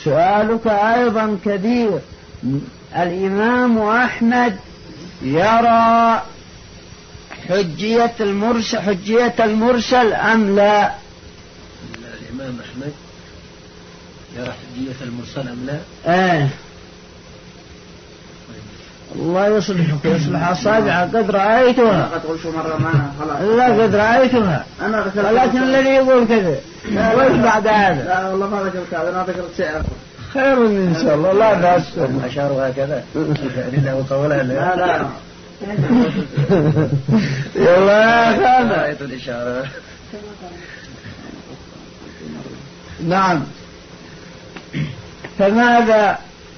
سؤالك أيضا كبير. الإمام أحمد يرى حجية المرسل أم لا؟ الإمام أحمد يرى حجية المرسل أم لا؟ الله يصلحك، يصلح أصابع. قد رأيتها. لا قد رأيتها، ولكن الذي يقول كذا وإيش بعد هذا؟ لا والله ما ذكرت هذا، أنا ذكرت شيء خير إن شاء الله. لا بأس. أشاروا هكذا لأنه قولها لا لا يلا هذا آية الإشارة. نعم. فماذا؟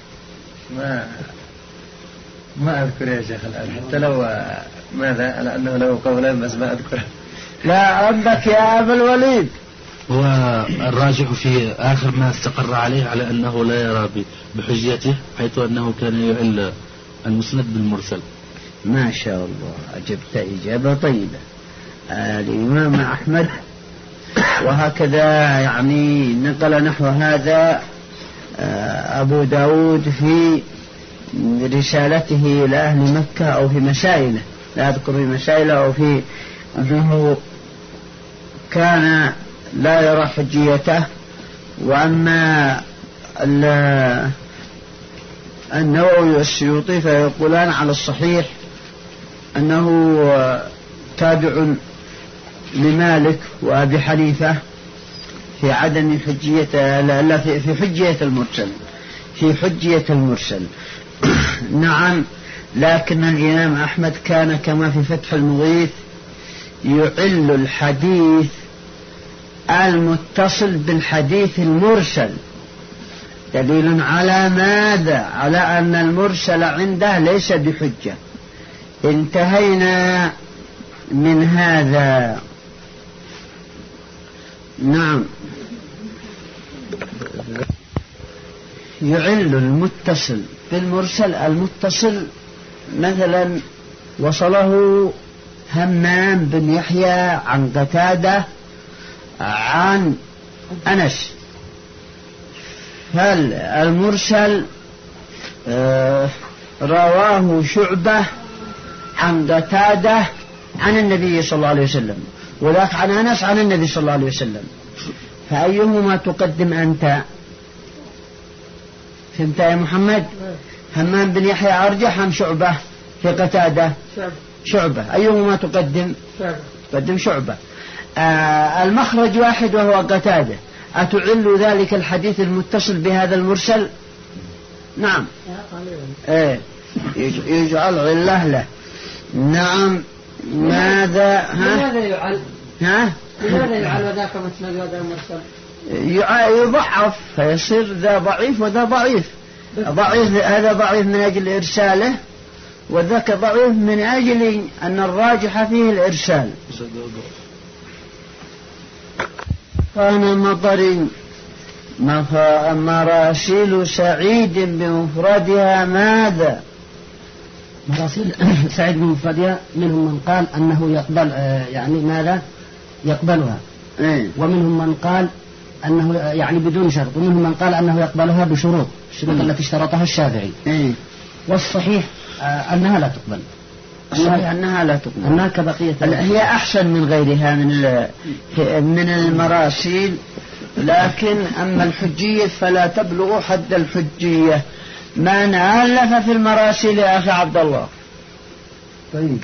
ما أذكر يا شيخ الآن، حتى لو ماذا على أنه لو قولا بس ما أذكره. لا عندك يا أبا الوليد. والراجح في آخر ما استقر عليه على أنه لا يرى بحجيته، حيث أنه كان يعل المسند بالمرسل. ما شاء الله، أجبت إجابة طيبة. الإمام أحمد وهكذا يعني نقل نحو هذا أبو داود في رسالته إلى أهل مكة أو في مسائله، لا أذكر في مسائله أو في أنه كان لا يرى حجيته. وأما النووي والسيوطي فيقولان على الصحيح أنه تابع لمالك وأبي حنيفة في عدم حجية، لا في حجية المرسل، في حجية المرسل. نعم. لكن الإمام أحمد كان كما في فتح المغيث يعل الحديث المتصل بالحديث المرسل. دليل على ماذا؟ على أن المرسل عنده ليس بحجة. انتهينا من هذا. نعم. يعل المتصل بالمرسل. المتصل مثلا وصله همام بن يحيى عن قتادة عن أنس، هل المرسل رواه شعبة عن قتادة عن النبي صلى الله عليه وسلم، وذاك عن أنس عن النبي صلى الله عليه وسلم، فأيهما تقدم أنت؟ فهمت يا محمد؟ همام بن يحيى أرجح عن شعبة في قتادة؟ شعبة. أيهما تقدم؟ تقدم شعبة. المخرج واحد وهو قتادة. أتعل ذلك الحديث المتصل بهذا المرسل؟ نعم. يجعل علة له. نعم. ماذا؟ لماذا يعل؟ لماذا يعل وذاك مسند وذا مرسل؟ يضعف فيصير ذا ضعيف وذا ضعيف. هذا ضعيف من أجل إرساله، وذاك ضعيف من أجل أن الراجح فيه الإرسال. كان مطر مراسيل سعيد بمفردها ماذا؟ مراسيل سعيد بمفردها منهم من قال أنه يقبل، يعني ماذا يقبلها، ومنهم من قال أنه يعني بدون شرط، ومنهم من قال أنه يقبلها بشروط، الشروط التي اشترطها الشافعي. والصحيح أنها لا تقبل. الصحيح أنها لا تقبل، أنها كبقية. هي أحسن من غيرها من المراسيل، لكن أما الحجية فلا تبلغ حد الحجية. من ألف في المراسيل يا أخي عبد الله؟ طيب.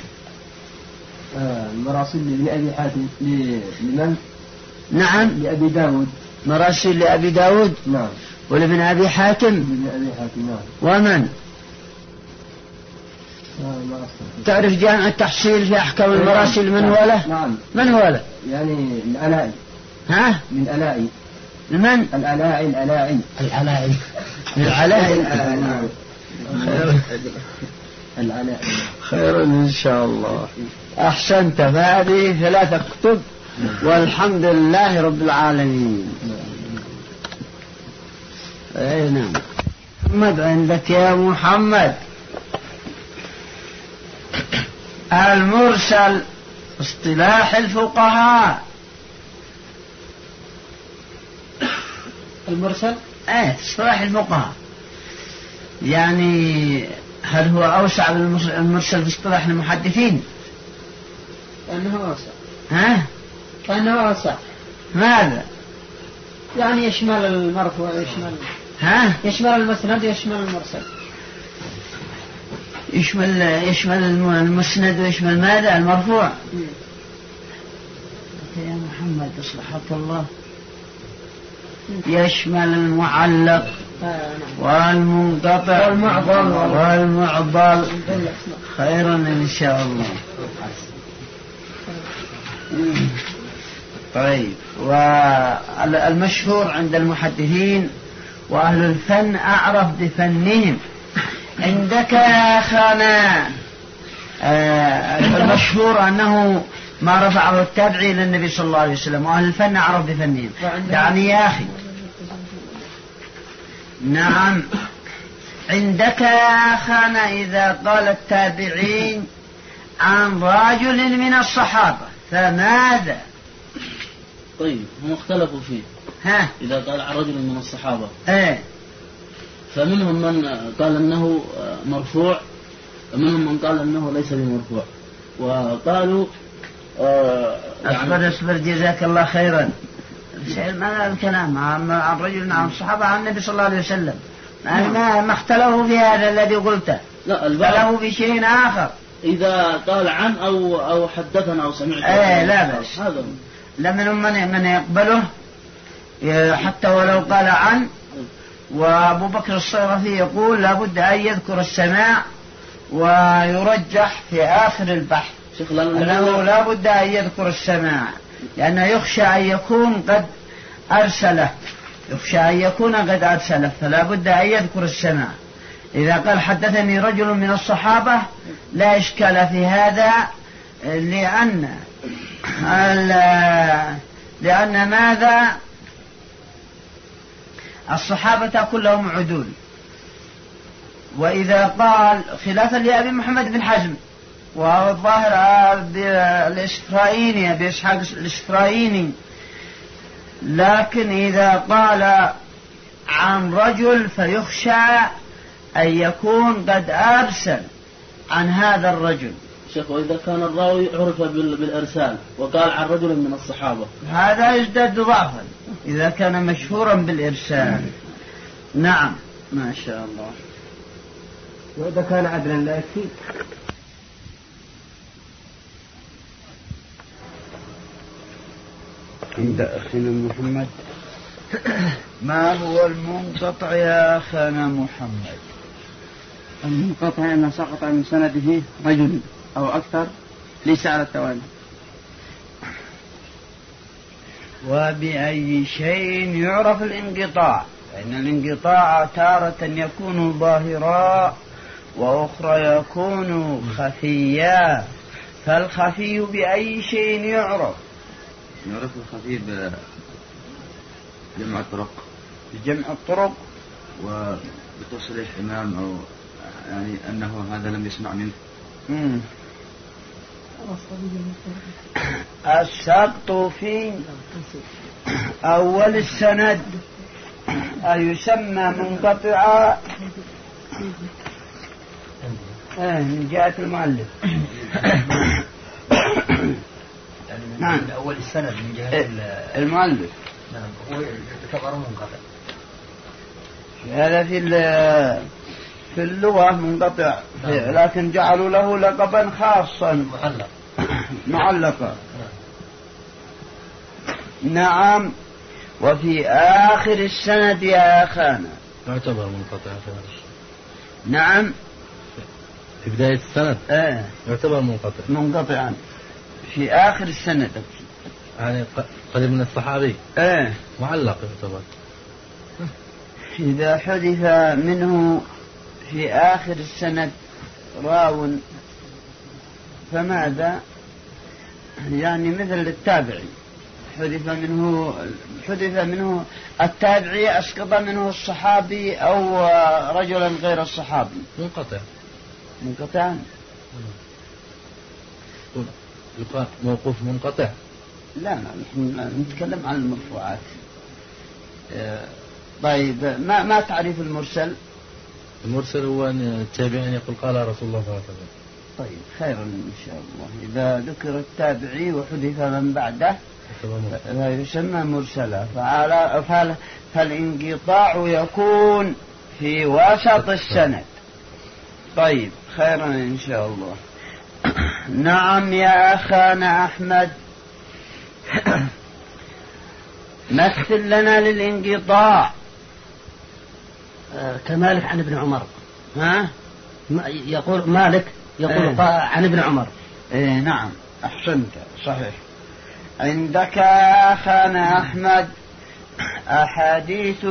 المراسيل لأبي حاتم لمن؟ نعم. لأبي داود. مراسيل لأبي داود. نعم. ولابن أبي حاتم. لأبي حاتم. نعم. ومن؟ تعرف جامع التحصيل في أحكام المراسيل من هو له؟ نعم. من هو له؟ يعني الألائي. ها؟ من الألائي. من؟ الألائي. خير إن شاء الله. أحسنت. فهذه 3 كتب والحمد لله رب العالمين. أي نعم. محمد عندك يا محمد. المرسل اصطلاح الفقهاء. المرسل اصطلاح الفقهاء. يعني هل هو أوسع من المرسل في اصطلاح المحدثين؟ أنه أوسع. ها؟ أنه أوسع. ماذا؟ يعني يشمل المرفوع يشمل المسند يشمل المرسل. يشمل المسند ويشمل ماذا؟ المرفوع. يا محمد اصلحك الله. يشمل المعلق والمنقطع والمعضل. خيرا إن شاء الله. طيب، والمشهور عند المحدثين وأهل الفن أعرف بفنهم. عندك يا أخانا المشهور أنه ما رفعه التابعي إلى النبي صلى الله عليه وسلم، وأهل الفن أعرف بفنهم. يعني يا أخي، نعم، عندك يا أخانا إذا قال التابعين عن رجل من الصحابة فماذا؟ طيب، هم اختلفوا فيه. إذا قال عن رجل من الصحابة فمنهم من قال أنه مرفوع، ومنهم من قال أنه ليس بمرفوع، وقالوا اصبر جزاك الله خيرا. ما الكلام عن رجل عن الصحابة عن النبي صلى الله عليه وسلم، ما اختلفوا في هذا الذي قلته، لا، اختلفوا في شيء آخر. إذا قال عن أو حدثنا أو سمعت لا بس هذا لمن من يقبله حتى ولو قال عن. وأبو بكر الصيرفي يقول لابد أن يذكر السماع، ويرجح في آخر البحث أنه لابد أن يذكر السماع، لأنه يخشى أن يكون قد أرسله، فلا بد أن يذكر السماع. إذا قال حدثني رجل من الصحابة لا إشكال في هذا، لأن ماذا؟ الصحابة كلهم عدول. وإذا قال خلافا لأبي محمد بن حزم وهو الظاهر الإسفرايني، أبي إسحاق الإسفرايني، لكن إذا قال عن رجل فيخشى أن يكون قد أرسل عن هذا الرجل. شيخ، وإذا كان الراوي عرف بالإرسال وقال عن رجل من الصحابة هذا يزداد ضعفا إذا كان مشهورا بالإرسال. نعم، ما شاء الله. وإذا كان عدلا لا يكفي. عند أخينا محمد ما هو المنقطع يا أخينا محمد؟ المنقطع أن سقط من سنده رجل أو أكثر ليس على التوالي. وبأي شيء يعرف الانقطاع؟ فإن الانقطاع تارة يكون ظاهرا وأخرى يكون خفيا، فالخفي بأي شيء يعرف؟ يعرف الخفي بجمع الطرق، وبتصريح إمام أو يعني أنه هذا لم يسمع منه. السقط في أول السند يسمى منقطعا من جهة المؤلف. نعم، من أول السند من جهة المؤلف. نعم، هو يعتبر منقطع. هذا في اللغة منقطع، لكن جعلوا له لقبا خاصا معلقا. نعم. وفي آخر السند يا أخانا يعتبر منقطع. نعم، في بداية السند يعتبر منقطعا في آخر السند، يعني قريب من الصحابي معلق يعتبر. إذا حدث منه في آخر السند راو فماذا؟ يعني مثل التابعي حدث منه التابعي أسقط منه الصحابي أو رجلا غير الصحابي منقطع. يقال موقوف منقطع. لا، نحن نتكلم عن المرفوعات. طيب ما تعريف المرسل؟ المرسل هو أن التابعين يقول قال رسول الله صلى الله عليه وسلم. طيب خيرا إن شاء الله. إذا ذكر التابعي وحذف من بعده لا يسمى مرسلا. فالانقطاع يكون في وسط السند. طيب خيرا إن شاء الله. نعم يا أخانا أحمد، مثل لنا للانقطاع. كمالك عن ابن عمر. ها؟ يقول مالك يقول عن ابن عمر. إيه نعم أحسنت صحيح. عندك يا أخانا أحمد أحاديث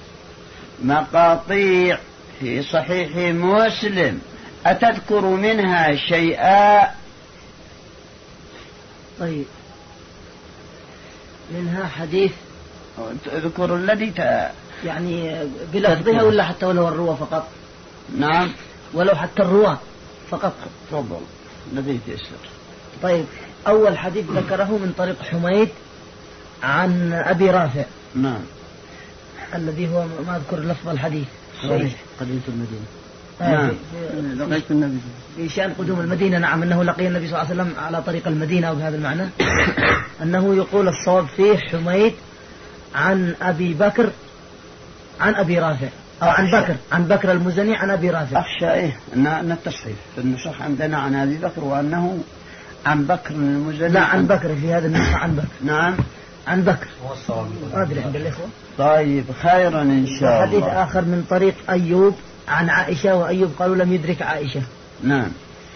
مقاطيع في صحيح مسلم، أتذكر منها شيئا؟ طيب منها حديث اذكر الذي يعني بلفظها ولا حتى ولو الرواة فقط؟ نعم ولو حتى الرواة فقط. تفضل الذي تيسر. طيب أول حديث ذكره من طريق حميد عن أبي رافع. نعم. الذي هو ما أذكر لفظ الحديث. صحيح. قدمت المدينة. نعم. لقيت النبي في شأن قدوم المدينة. نعم أنه لقي النبي صلى الله عليه وسلم على طريق المدينة وبهذا المعنى. أنه يقول الصواب فيه حميد عن أبي بكر عن أبي رافع أو عن بكر المزني عن أبي رافع. أخشى إيه أن التصحيح في النسخ عندنا عن أبي بكر وأنه عن بكر المزني. لا عن بكر في هذا النسخة عن بكر. نعم عن بكر. أدري عند الإخوة. طيب خيرا إن شاء الله. حديث آخر من طريق أيوب عن عائشة، وأيوب قالوا لم يدرك عائشة. نعم.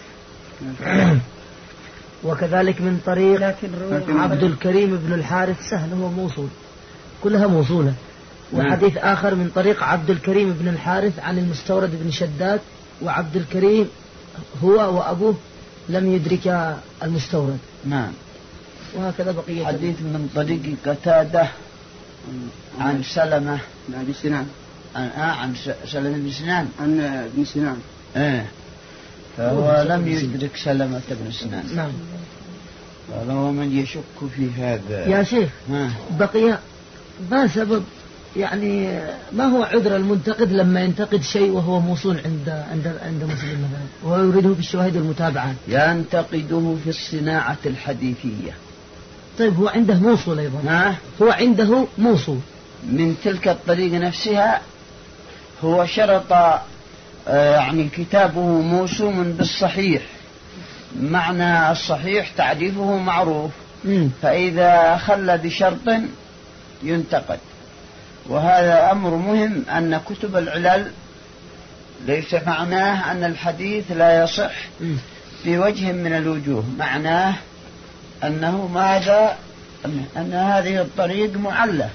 وكذلك من طريق عبد الكريم بن الحارث سهل هو موصول، كلها موصولة. وحديث آخر من طريق عبد الكريم بن الحارث عن المستورد بن شداد، وعبد الكريم هو وأبوه لم يدرك المستورد. نعم. وهكذا بقية حديث من طريق قتادة عن سلمة بن سنان عن سلمة بن سنان عن ابن سنان. فهو لم يدرك سلمة بن سنان. نعم. فهو من يشك في هذا يا شيخ. بقي ما سبب يعني ما هو عذر المنتقد لما ينتقد شيء وهو موصول عند مسلم مثلا وهو يريده في الشواهد والمتابعات؟ ينتقده في الصناعة الحديثية. طيب هو عنده موصول أيضا. هو عنده موصول من تلك الطريقة نفسها. هو شرط يعني كتابه موسوم بالصحيح، معنى الصحيح تعريفه معروف. فإذا خل بشرط ينتقد. وهذا أمر مهم، أن كتب العلل ليس معناه أن الحديث لا يصح في وجه من الوجوه، معناه أنه ماذا؟ أن هذه الطريق معلة.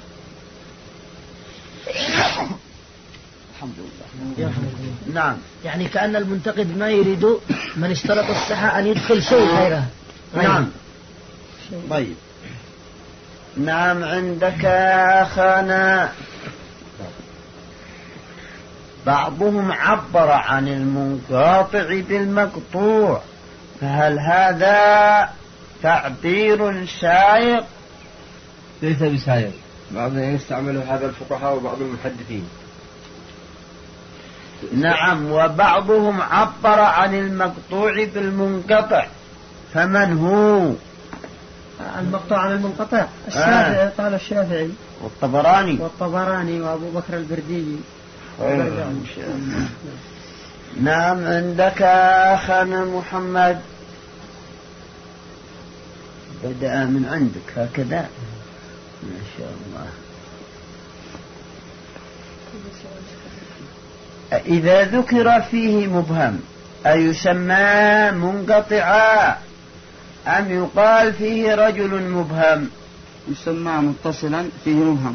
الحمد لله. نعم. يعني كأن المنتقد ما يريد من اشترط الصحة أن يدخل شيء غيره. نعم. طيب. نعم. عندك أخانا بعضهم عبر عن المنقطع بالمقطوع، فهل هذا تعبير سائغ؟ ليس بسائغ، بعضهم يستعمل هذا الفقهاء وبعض المحدثين. نعم. وبعضهم عبر عن المقطوع بالمنقطع، فمن هو؟ المقطوع عن المنقطع الشافعي. قال الشافعي والطبراني وأبو بكر البرديجي. نعم. عندك أخانا محمد بدأ من عندك هكذا ما شاء الله. إذا ذكر فيه مبهم أيسمى منقطعا أم يقال فيه رجل مبهم؟ يسمى متصلا فيه مبهم.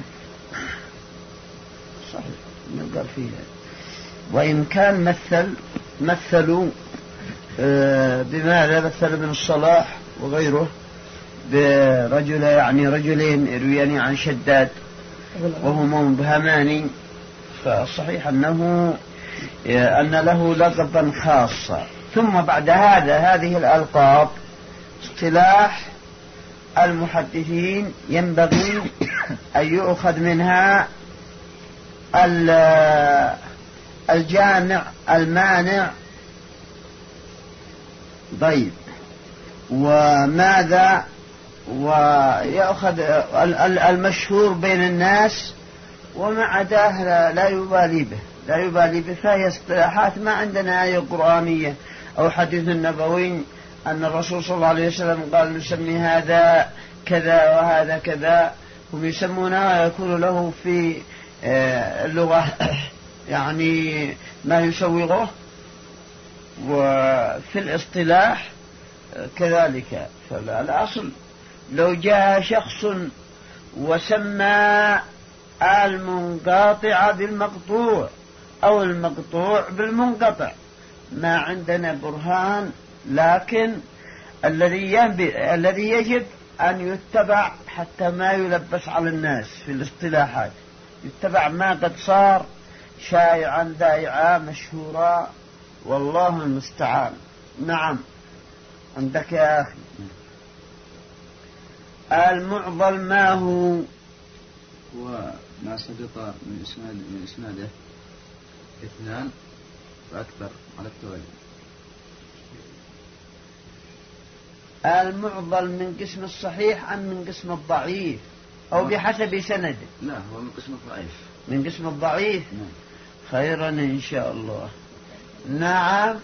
صحيح نقال فيه. وإن كان مثلوا بماذا؟ مثل ابن الصلاح وغيره برجل يعني رجلين يرويان عن شداد وهما مبهمان، فالصحيح أن له لقبا خاصا. ثم بعد هذه الألقاب اصطلاح المحدثين ينبغي أن يؤخذ منها الجامع المانع. طيب وماذا؟ ويأخذ المشهور بين الناس وما عداه لا يبالي به، فهي اصطلاحات. ما عندنا آية قرآنية أو حديث نبوي أن الرسول صلى الله عليه وسلم قال نسمي هذا كذا وهذا كذا، هم يسمونه ويكون له في اللغة يعني ما يسوغه، وفي الاصطلاح كذلك. فالأصل لو جاء شخص وسمى المنقطع بالمقطوع أو المقطوع بالمنقطع ما عندنا برهان، لكن الذي يجب أن يتبع حتى ما يلبس على الناس في الاصطلاحات، يتبع ما قد صار شائعا ذائعا مشهورا، والله المستعان. نعم عندك يا أخي. المعضل ما هو؟ وما سقط من إسناده اثنان فأكثر على التوالي. المعضل من قسم الصحيح أم من قسم الضعيف أو بحسب سنده؟ لا، هو من قسم الضعيف. من قسم الضعيف. نعم. خيرا إن شاء الله. نعم.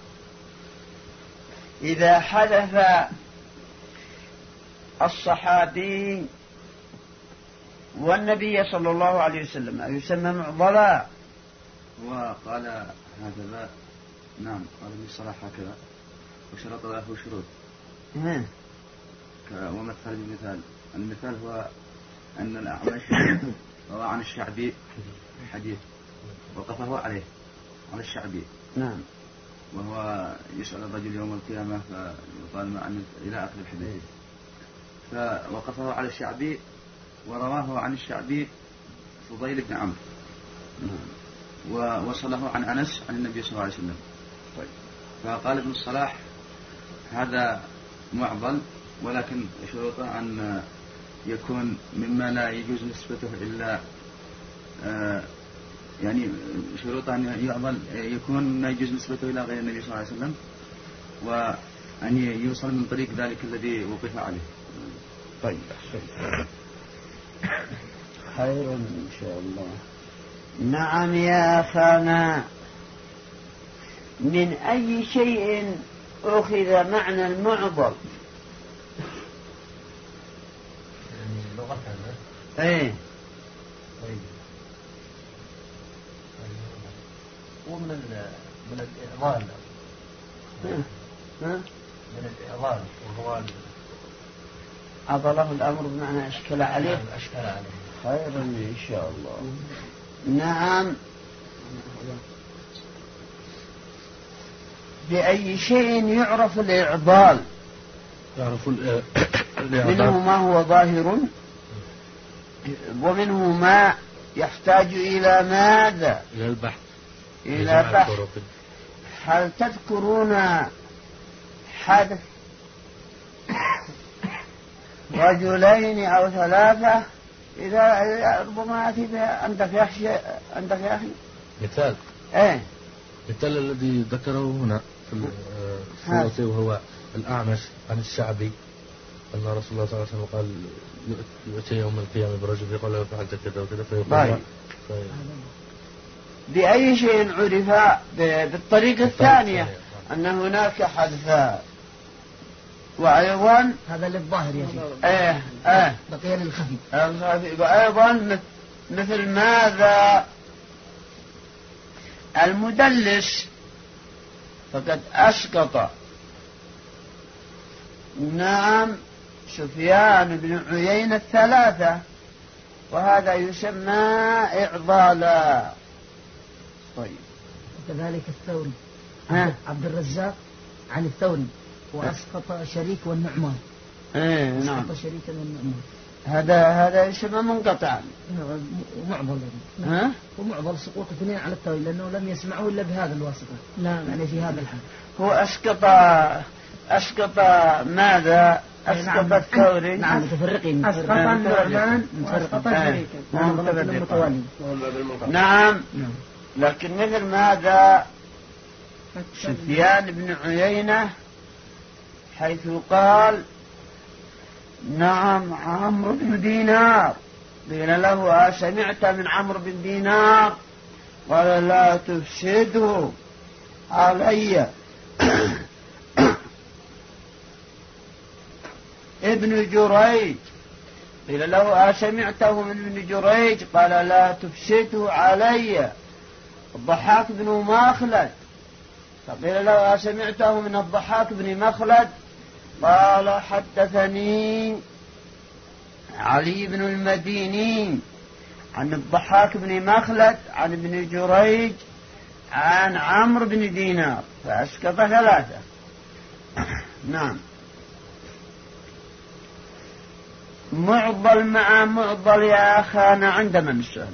إذا حدث الصحابي والنبي صلى الله عليه وسلم يسمى معضلا. وقال هكذا. نعم، قال ابن الصلاح هكذا وشرط له شروط. ومثل بمثال. المثال هو أن الأعمش روى عن الشعبي حديث وقفه عليه على الشعبي. نعم. وهو يسأل الرجل يوم القيامة فيقال ما عملت إلى آخر الحديث، فوقفه على الشعبي ورواه عن الشعبي فضيل بن عمرو ووصله عن أنس عن النبي صلى الله عليه وسلم. فقال ابن الصلاح هذا معضل، ولكن شروطه أن يكون مما لا يجوز نسبته إلا يعني شروطه أن يعضل يكون ما يجوز نسبته إلى غير النبي صلى الله عليه وسلم، وأن يوصل من طريق ذلك الذي وقف عليه. طيب خير إن شاء الله. نعم يا أخانا. من أي شيء أخذ معنى المعضل؟ يعني لغتنا. إيه. ومن الإعضال. من الإعضال وهو عضله الأمر بمعنى أشكل عليه. أشكل عليه. خيرا إن شاء الله. نعم. بأي شيء يعرف الإعضال؟ يعرف منه ما هو ظاهر ومنه ما يحتاج إلى ماذا؟ إلى البحث. إلى بحث. هل تذكرون حدث رجلين أو ثلاثة؟ إذا ربما أتي عندك يا أخي مثال. إيه مثال الذي ذكره هنا في الصورة وهو الأعمش عن الشعبي أن رسول الله صلى الله عليه وسلم قال يؤتي يوم القيامة برجل يقول له فعلت كذا وكذا فيقول بأي شيء عرف؟ بالطريقة الثانية أن هناك حذفاء وأيضا هذا للظاهر يا شيخ. بقي للخفي. وأيضا مثل ماذا؟ المدلس فقد أسقط. نعم. سفيان بن عيينة الثلاثة، وهذا يسمى إعضالا. طيب. وكذلك الثوري عبد الرزاق عن الثوري وأسقط شريك والنعمان. نعم. أسقط شريك والنعمان. هذا يسمى منقطعا. ومعضل. ومعضل سقوط اثنين على الثوري لأنه لم يسمعه إلا بهذا الواسطة. نعم. يعني في هذا الحال هو أسقط ماذا؟ أسقط الثوري. نعم متفرقين. أسقط النعمان وأسقط متوالي. نعم. لكن مثل ماذا سفيان بن عيينة حيث قال نعم عمرو بن دينار، قيل له أسمعت من عمرو بن دينار؟ قال لا تفسده علي. ابن جريج، قيل له أسمعته من ابن جريج؟ قال لا تفسده علي. الضحاك بن مخلد، فقيل له أسمعته من الضحاك بن مخلد؟ قال حدثني علي بن المديني عن الضحاك بن مخلد عن ابن جريج عن عمرو بن دينار، فأسقط ثلاثة. نعم. معضل مع معضل يا أخانا عندنا السؤال.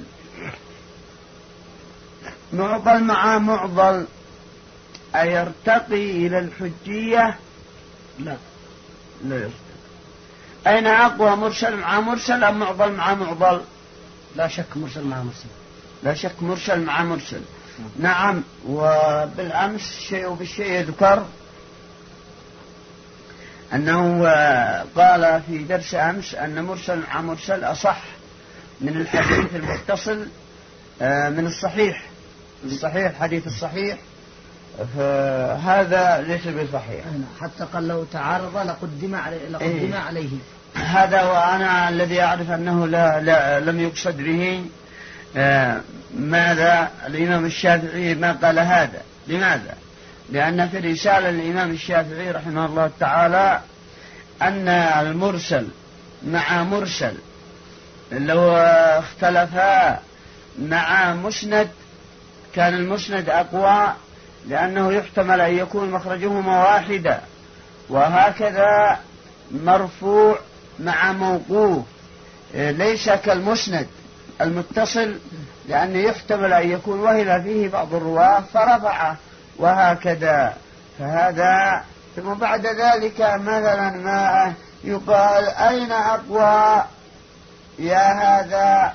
معضل مع معضل أيرتقي إلى الحجية؟ لا يرتقي. أين أقوى، مرسل مع مرسل أم معضل مع معضل؟ لا شك مرسل مع مرسل. لا شك مرسل مع مرسل. نعم. وبالأمس شيء بالشيء يذكر أنه قال في درس أمس أن مرسل مع مرسل أصح من الحديث المتصل من الصحيح. الحديث الصحيح فهذا ليس بصحيح. حتى قال لو تعارض لقدم عليه. هذا وأنا الذي أعرف أنه لم يقصد به ماذا الإمام الشافعي ما قال هذا. لماذا؟ لأن في رسالة الإمام الشافعي رحمه الله تعالى أن المرسل مع مرسل لو اختلفا مع مسند كان المسند أقوى، لأنه يحتمل أن يكون مخرجهما واحدا. وهكذا مرفوع مع موقوف ليس كالمسند المتصل، لأنه يحتمل أن يكون وهم فيه بعض الرواة فرفعه، وهكذا. فهذا. ثم بعد ذلك مثلا ما يقال أين أقوى يا هذا،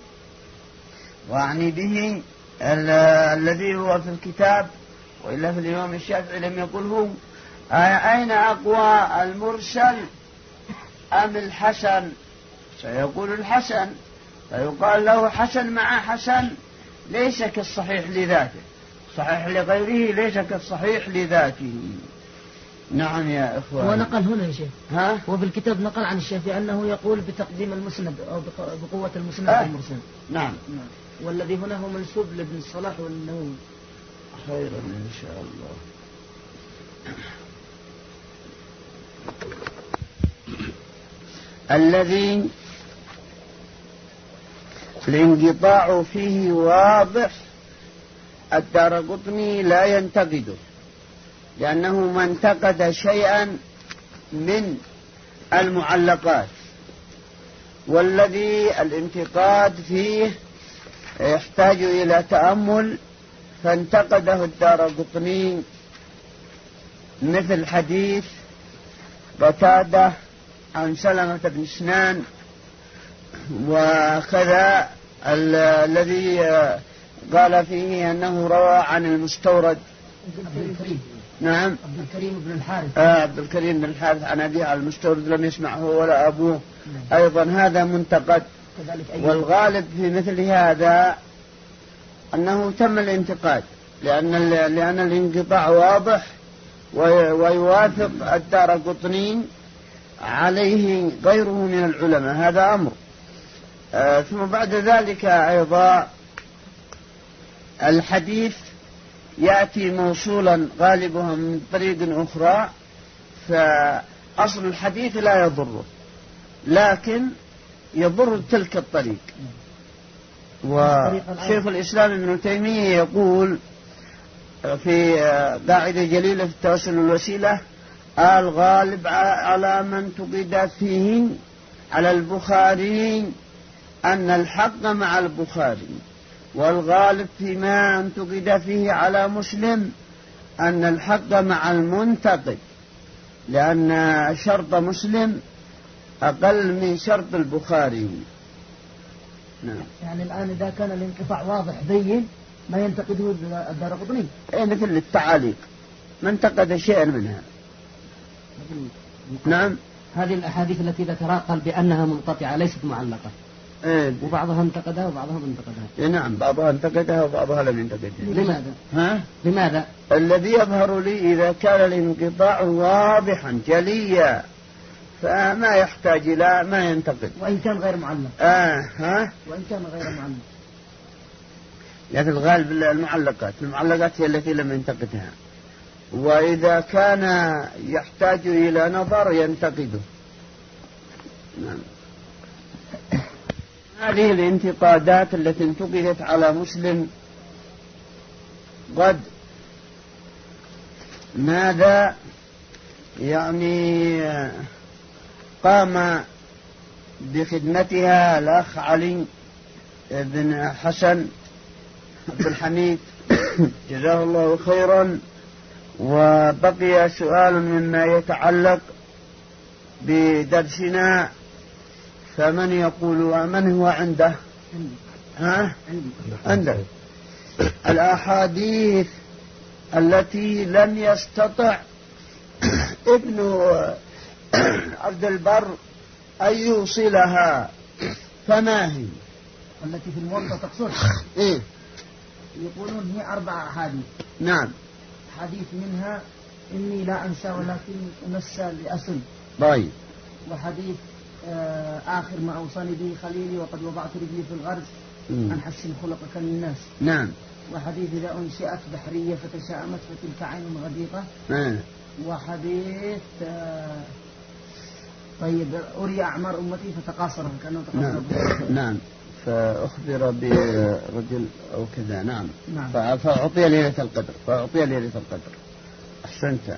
وعني به الذي هو في الكتاب، وإلا في الإمام الشافعي لم يقله. أين أقوى المرسل أم الحسن؟ سيقول الحسن، فيقال له حسن مع حسن ليس كالصحيح لذاته، صحيح لغيره ليس كالصحيح لذاته. نعم يا إخوان. ونقل هنا يا شيخ. ها؟ وفي الكتاب نقل عن الشافعي أنه يقول بتقديم المسند أو بقوة المسند المرسل. نعم. والذي هنا هو منسوب لابن الصلاح والنووي. خيرا إن شاء الله. الذي الانقطاع فيه واضح الدارقطني لا ينتقده، لأنه ما انتقد شيئا من المعلقات، والذي الانتقاد فيه يحتاج إلى تأمل، فانتقده الدارقطني مثل حديث قتادة عن سلمة بن سنان، وكذا الذي قال فيه أنه روى عن المستورد. نعم. عبد الكريم بن الحارث. عبد الكريم بن الحارث عن أبيه على المستورد لم يسمعه ولا أبوه. أيضا هذا منتقد. والغالب في مثل هذا أنه تم الانتقاد، لأن الانقطاع واضح ويوافق الدارقطني عليه غيره من العلماء، هذا أمر. ثم بعد ذلك أيضا الحديث يأتي موصولا غالبها من طريق أخرى، فأصل الحديث لا يضره، لكن يضر تلك الطريق. وشيخ الإسلام ابن تيمية يقول في قاعدة جليلة في التوسل والوسيلة: الغالب على من تقيد فيه على البخاري أن الحق مع البخاري، والغالب فيما انتقد فيه على مسلم أن الحق مع المنتقد، لأن شرط مسلم أقل من شرط البخاري. نعم. يعني الآن إذا كان الانقطاع واضح بين ما ينتقده الدارقطني. مثل التعاليق ما انتقد شيئا منها. نعم. هذه الأحاديث التي ذكرها قال بأنها منقطعة ليست معلقة. وبعضها انتقدها وبعضها ما انتقدها. نعم، بعضها انتقدها وبعضها لم ينتقدها. لماذا؟ لماذا؟ الذي يظهر لي إذا كان الانقطاع واضحا جليا فما يحتاج إلى ما ينتقد، وإن كان غير معلق. وإن كان غير معلق. لكن الغالب المعلقات هي التي لم ينتقدها، وإذا كان يحتاج إلى نظر ينتقده. نعم. هذه الانتقادات التي انتقدت على مسلم قد ماذا يعني قام بخدمتها الأخ علي بن حسن عبد الحميد جزاه الله خيرا. وبقي سؤال مما يتعلق بدرسنا، فمن يقول ومن هو عنده؟ عنده الأحاديث التي لم يستطع ابن عبد البر أن يوصلها، فما هي؟ التي في الموضع تقصد؟ يقولون هي 4 أحاديث. نعم. حديث منها إني لا أنسى ولكن أنسى لأسل. طيب. وحديث آخر ما أوصاني به خليلي وقد وضعت رجلي في الغرز أن حسن خلقك للناس. نعم. وحديث إذا أنشئت بحرية فتشاءمت فتلك عين غديقة. وحديث طيب أري أعمار أمتي فتقاصرها كأنه تقاصر. نعم. فأخبر برجل أو كذا. نعم. فأعطي ليلة القدر. أحسنت.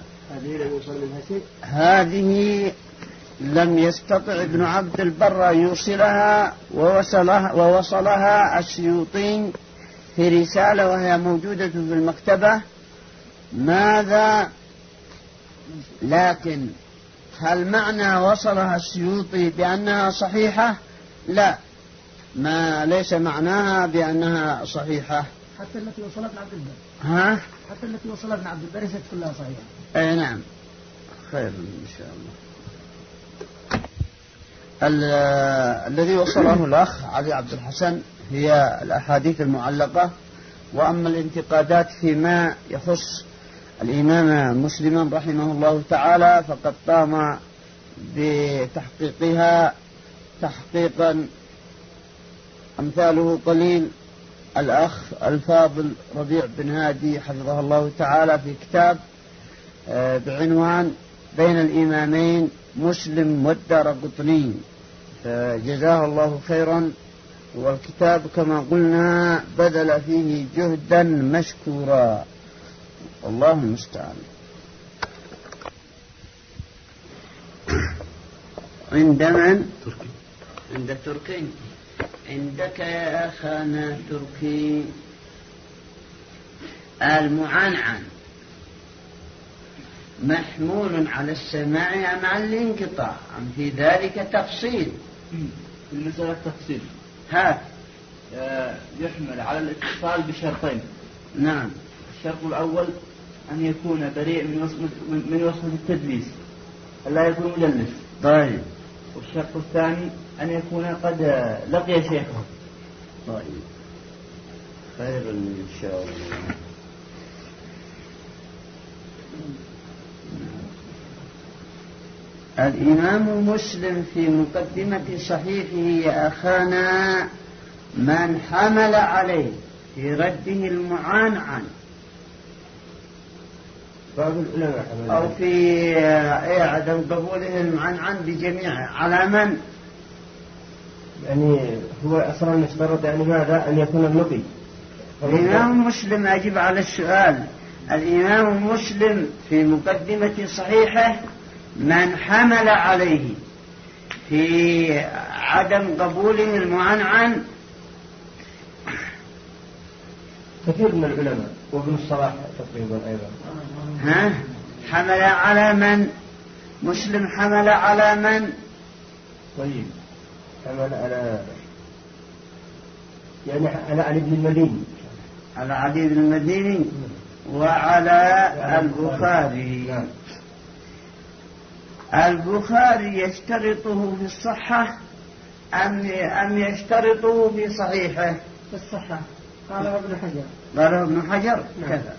هذه لم يستطع ابن عبد البر يوصلها، ووصلها السيوطي في رسالة وهي موجودة في المكتبة. ماذا؟ لكن هل معنى وصلها السيوطي بأنها صحيحة؟ لا، ما ليس معناها بأنها صحيحة. حتى التي وصلت ابن عبد البر. حتى التي وصلت ابن عبد البر ليست كلها صحيحة. نعم. خير إن شاء الله. الذي وصله الأخ علي عبد الحسن هي الأحاديث المعلقة. وأما الانتقادات فيما يخص الإمام مسلم رحمه الله تعالى فقد قام بتحقيقها تحقيقا أمثاله قليل الأخ الفاضل ربيع بن هادي حفظه الله تعالى في كتاب بعنوان بين الإمامين مسلم والدارقطني، فجزاه الله خيرا. والكتاب كما قلنا بذل فيه جهدا مشكورا، والله المستعان. عند من؟ عند تركي. عندك يا أخانا تركي المعنعن محمول على السماع أم على الانقطاع؟ أم في ذلك تفصيل؟ في المسألة تفصيل. هات. يحمل على الاتصال بشرطين. نعم. الشرط الأول أن يكون بريء من وصف التدليس، ألا يكون مدلس. طيب. والشرط الثاني أن يكون قد لقي شيخه. طيب. خير إن شاء الله. الإمام مسلم في مقدمة صحيحه يا أخانا من حمل عليه في رده المعنعن أو في عدم قبوله المعنعن بجميعه على من؟ يعني هو أصلا يشترط يعني ماذا؟ أن يكون النقي. الإمام مسلم أجب على السؤال. الإمام مسلم في مقدمة صحيحه من حمل عليه في عدم قبوله المعنعن كثير من العلماء وابن الصلاح تقريبا أيضا. حمل على من؟ مسلم حمل على من؟ طيب حمل على يعني على علي بن المديني، على علي بن المديني وعلى البخاري. البخاري يشترطه في الصحة أم يشترطه في صحيحه؟ في الصحة. قاله ابن حجر. قاله ابن حجر كذا.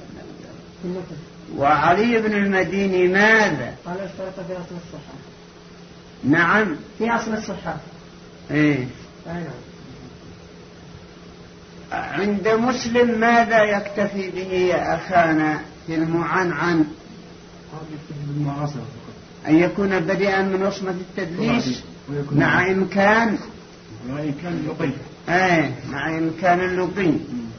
وعلي بن المديني ماذا؟ قال اشترط في أصل الصحة. نعم في أصل الصحة. إيه. عند مسلم ماذا يكتفي به يا أخانا في المعنعن؟ أن يكون بديئا من وصمة التدليس مع إمكان اللقي. مع إمكان اللقي.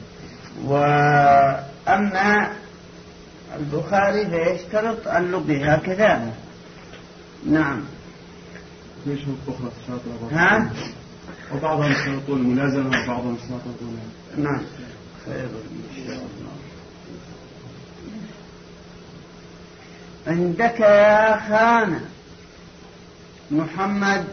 وأما البخاري فيشترط اللقي هكذا. نعم. ليش أخرى تشاطر؟ ها؟ وبعضهم يشترطون الملازمة وبعضهم يشترطون. نعم. خير إن شاء الله. عندك يا أخانا محمد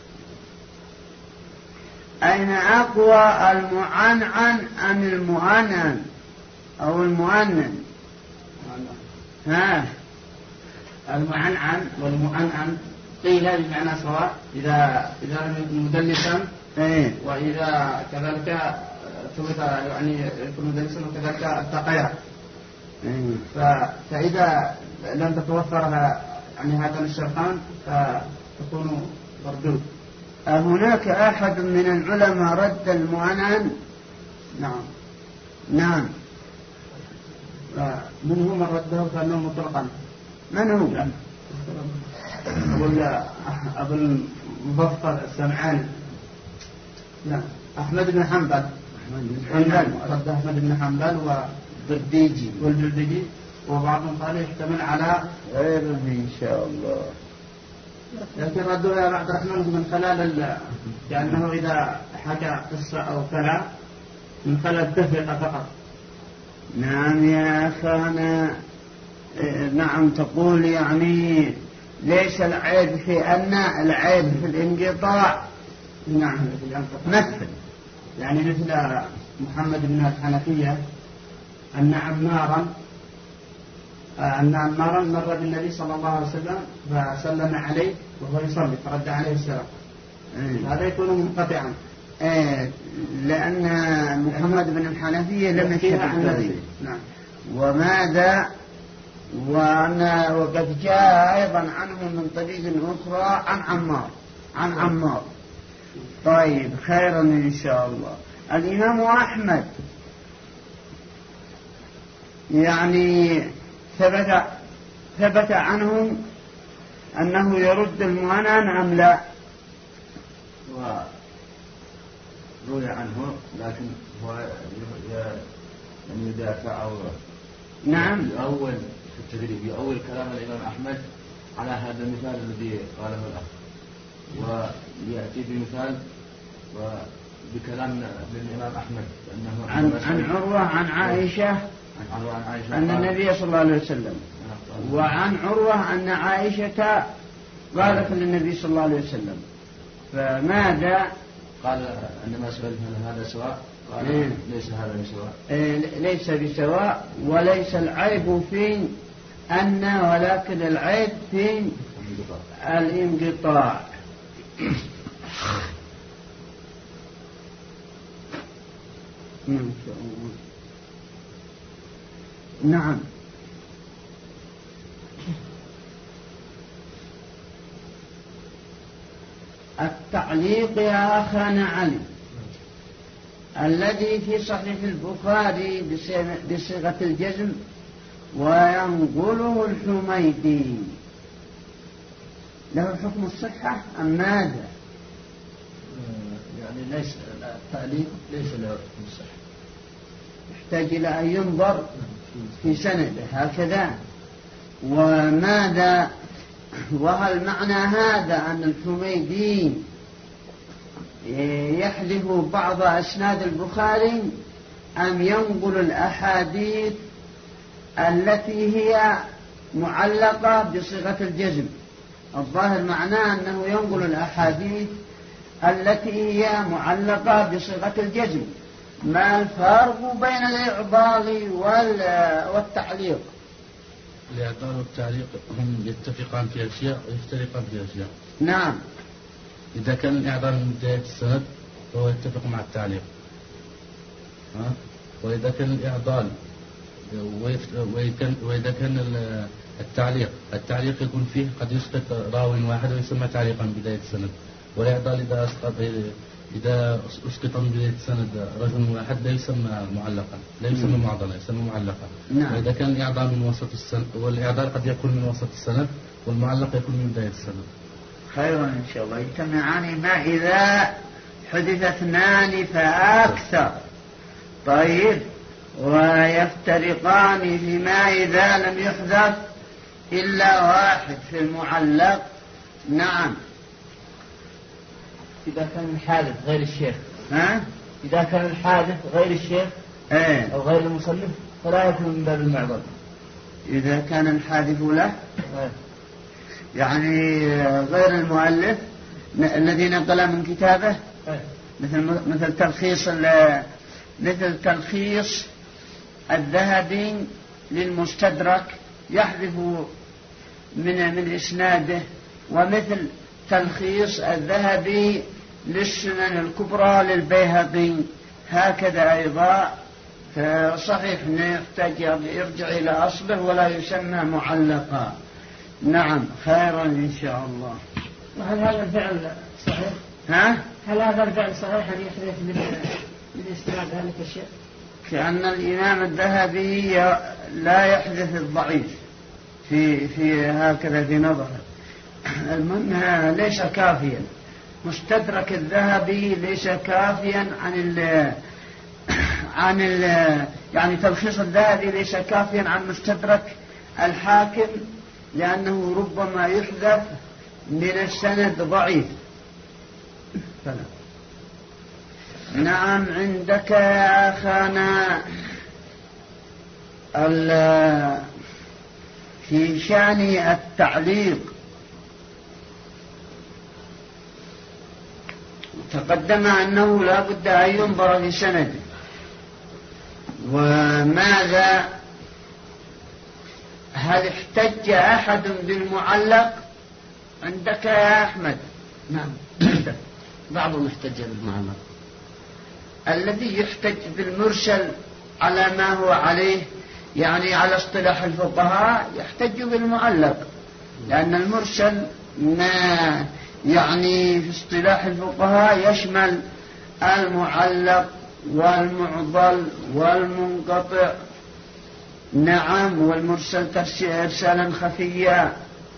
أين أقوى المعنعن أم المؤنن أو المؤنن؟ ها؟ المعنعن والمؤنن قيل بمعنى سواء إذا مدلسا وإذا كذلك ثبت يعني يكون مدلسا وكذلك التقيا. فإذا لم تتوفر يعني هذان الشرطان فتكون مردود. هناك أحد من العلماء رد المؤنن؟ نعم. من هو من رده فأنه مطلقا؟ من هو؟ أبو المبفر السمعاني. لا أحمد بن حنبل. رد أحمد بن حنبل والجرديجي وبعضهم قال يحتمل على غيره إن شاء الله. لكن ردوا يا عبد الرحمن من خلال لأنه إذا حكى قصة أو كلام من خلال التفرقة فقط. نعم يا أخانا. نعم تقول يعني ليس العيب في أن العيب في الانقطاع. نعم مثل يعني مثل محمد بن الحنفية أن عمارا مر بالنبي صلى الله عليه وسلم فسلم عليه وهو يصلي فرد عليه السلام. هذا يكون منقطعا. لأن محمد بن الحنفية لم يشهد النبي. نعم. وماذا وقد جاء أيضا عنه من طريق أخرى عن عمار. طيب خيرا إن شاء الله. الإمام أحمد يعني ثبت عنه أنه يرد المؤنن أم لا؟ روي عنه لكن هو يعني يدافع أو نعم يؤول في التدريب يؤول كلام الإمام أحمد على هذا المثال الذي قاله الأخ ويأتي بمثال وبكلام للإمام أحمد عن عروة عن عائشة أن النبي صلى الله عليه وسلم وعن عروة أن عائشة قالت للنبي صلى الله عليه وسلم. فماذا قال عندما سأل هل هذا سواء؟ قال ليس هذا بسواء. ليس بسواء وليس العيب في أن ولكن العيب في الانقطاع. نعم. التعليق يا أخانا علي الذي في صحيح البخاري بصيغة الجزم وينقله الحميدي له حكم الصحة أم ماذا؟ يعني ليس التعليق ليس له حكم الصحة، يحتاج إلى أن ينظر في سنده هكذا. وماذا وهل معنى هذا أن الحميدي يحذف بعض أسناد البخاري أم ينقل الأحاديث التي هي معلقة بصيغة الجزم. الظاهر معناه أنه ينقل الأحاديث التي هي معلقة بصيغة الجزم. ما الفرق بين الإعضال والتعليق؟ الإعضال والتعليق هم يتفقان في أشياء ويفترقان في أشياء. نعم. إذا كان الإعضال من بداية السند فهو يتفق مع التعليق، وإذا كان الإعضال وإذا كان التعليق يكون فيه قد يسقط راو واحد ويسمى تعليقا من بداية السند، والإعضال إذا أسقط من بداية السند رجل واحد لا يسمى معلقا، لا يسمى معضلا، يسمى معلقا. نعم. وإذا كان الإعضال من وسط السند، والإعضال قد يكون من وسط السند، والمعلق يكون من بداية السند. خيرا إن شاء الله. يجتمعان ما إذا حدث اثنان فأكثر. طيب. ويفترقان فيما إذا لم يحدث إلا واحد في المعلق. نعم. إذا كان الحادث غير الشيخ. إذا كان الحادث غير الشيخ أو غير المصنف فلا يكون من باب المعضل. إذا كان الحادث له يعني غير المؤلف الذي نقل من كتابه، مثل تلخيص الذهبي للمستدرك يحذف من إسناده، ومثل تلخيص الذهبي للسنن الكبرى للبيهقي. هكذا أيضا صحيح أنه يحتاج يرجع إلى أصله ولا يسمى معلقا. نعم. خيرا إن شاء الله. وهل هذا الفعل صحيح؟ هل هذا الفعل صحيح أن يحدث من إسناد ذلك الشيء؟ كأن الإمام الذهبي لا يحدث الضعيف في هكذا في نظره. المهم ليس كافيا. مستدرك الذهبي ليس كافيا عن يعني تلخيص الذهبي ليس كافيا عن مستدرك الحاكم، لأنه ربما يحذف من السند ضعيف. نعم. عندك يا أخانا في شأن التعليق تقدم أنه لا بد أن ينظر في سنده. وماذا؟ هل احتج أحد بالمعلق عندك يا أحمد؟ نعم. بعضهم احتج بالمعلق. الذي يحتج بالمرسل على ما هو عليه، يعني على اصطلاح الفقهاء يحتج بالمعلق، لأن المرسل ما يعني في اصطلاح الفقهاء يشمل المعلق والمعضل والمنقطع. نعم. والمرسل إرسالا خفيا.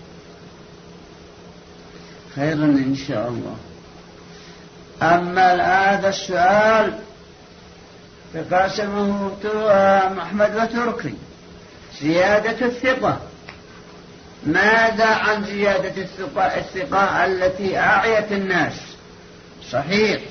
خيرا إن شاء الله. أما هذا السؤال فقاسمه محمد وتركي. زيادة الثقة، ماذا عن زيادة الثقة التي أعيت الناس؟ صحيح.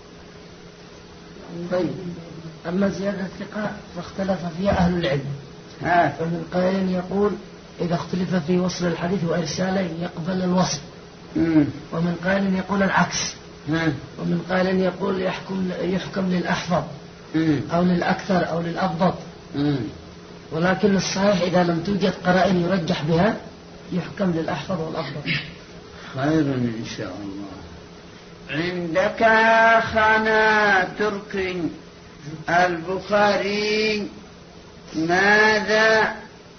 طيب. أما زيادة الثقة فاختلف فيها أهل العلم. فمن قائل يقول إذا اختلف في وصل الحديث وإرساله يقبل الوصل، ومن قائل يقول العكس، ومن قائل يقول يحكم للأحفظ أو للأكثر أو للأضبط. ولكن الصحيح إذا لم توجد قرائن يرجح بها يحكم للأحفظ والأضبط. خير إن شاء الله. عندك خنا تركي البخاري ماذا؟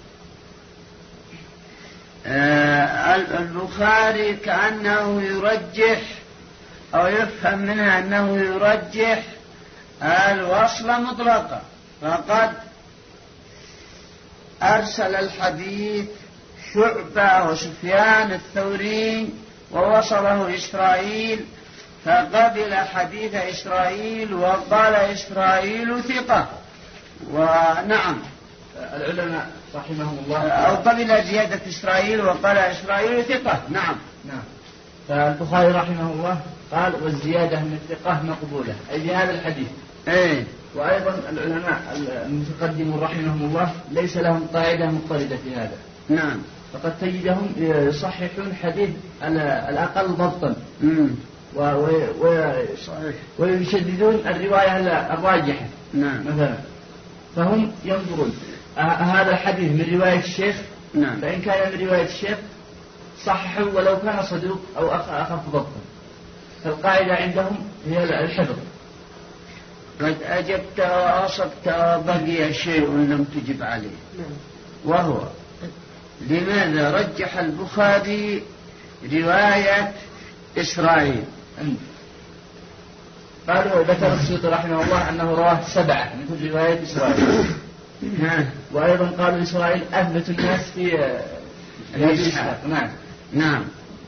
البخاري كأنه يرجح أو يفهم منها أنه يرجح الوصل مطلقا، فقد أرسل الحديث شعبة وسفيان الثوري ووصله إسرائيل، فقبل حديث إسرائيل وقال إسرائيل ثقة. ونعم العلماء رحمهم الله أو قبل زيادة إسرائيل وقال إسرائيل ثقة. نعم. فالبخاري رحمه الله قال والزيادة من الثقة مقبولة، أي بهذا الحديث. وأيضا العلماء المتقدمون رحمهم الله ليس لهم قاعدة مضطردة في هذا، نعم. فقد تجدهم يصححون حديث الأقل ضبطا ويشددون الرواية الراجحة. نعم. مثلا فهم ينظرون هذا الحديث من رواية الشيخ. نعم. فإن كان من رواية الشيخ صححوا ولو كان صدوق أو أخف ضبطا. فالقاعدة عندهم هي الحفظ. قد أجبت وأصبت وبقي شيء لم تجب عليه، وهو لماذا رجح البخاري رواية إسرائيل؟ قالوا ذكر السيوطي رحمه الله أنه رواه 7 مثل رواية إسرائيل. وأيضا قالوا إسرائيل أثبت الناس في الإسحاق. نعم.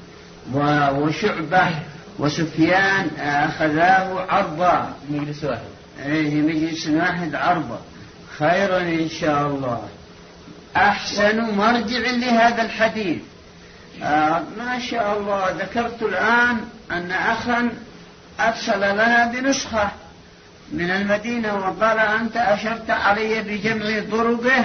وشعبة وسفيان أخذاه عرضا مجلس واحد. مجلس واحد عرضا. خيرا إن شاء الله. أحسن مرجع لهذا الحديث. ما شاء الله. ذكرت الآن أن أخا أرسل لنا بنسخة من المدينة وقال أنت أشرت علي بجمع طرقه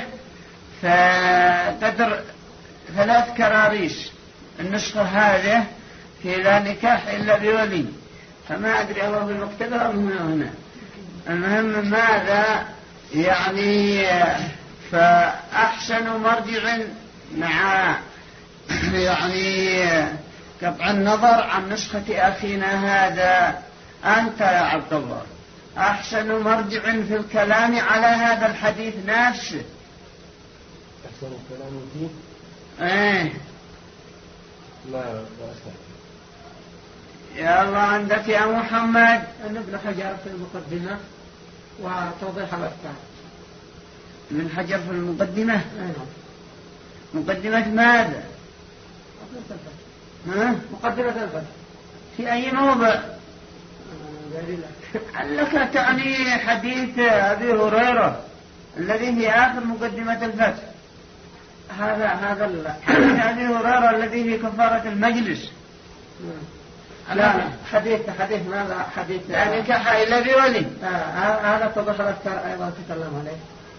فقدر 3 كراريس. النسخة هذه في لا نكاح إلا بولي، فما أدري هو في المكتبة أو هنا. المهم ماذا يعني؟ فأحسن مرجع مع يعني قطع النظر عن نسخة أخينا هذا أنت يا عبد الله أحسن مرجع في الكلام على هذا الحديث نفسه. أحسن الكلام فيه؟ لا أستطيع. يا الله عندك يا محمد. أن ابن حجر في المقدمة وتوضيح الأفكار. ابن حجر في المقدمة؟ مقدمة ماذا؟ مقدمة الفتح. في أي موضع؟ لك تعني حديث أبي هريرة الذي في آخر مقدمة الفتح. هذا حديث أبي هريرة الذي في كفارة المجلس. لا حديث ماذا؟ حديث لا نكاح إلا بولي. هذا توضح الأفكار أيضا تكلم عليه.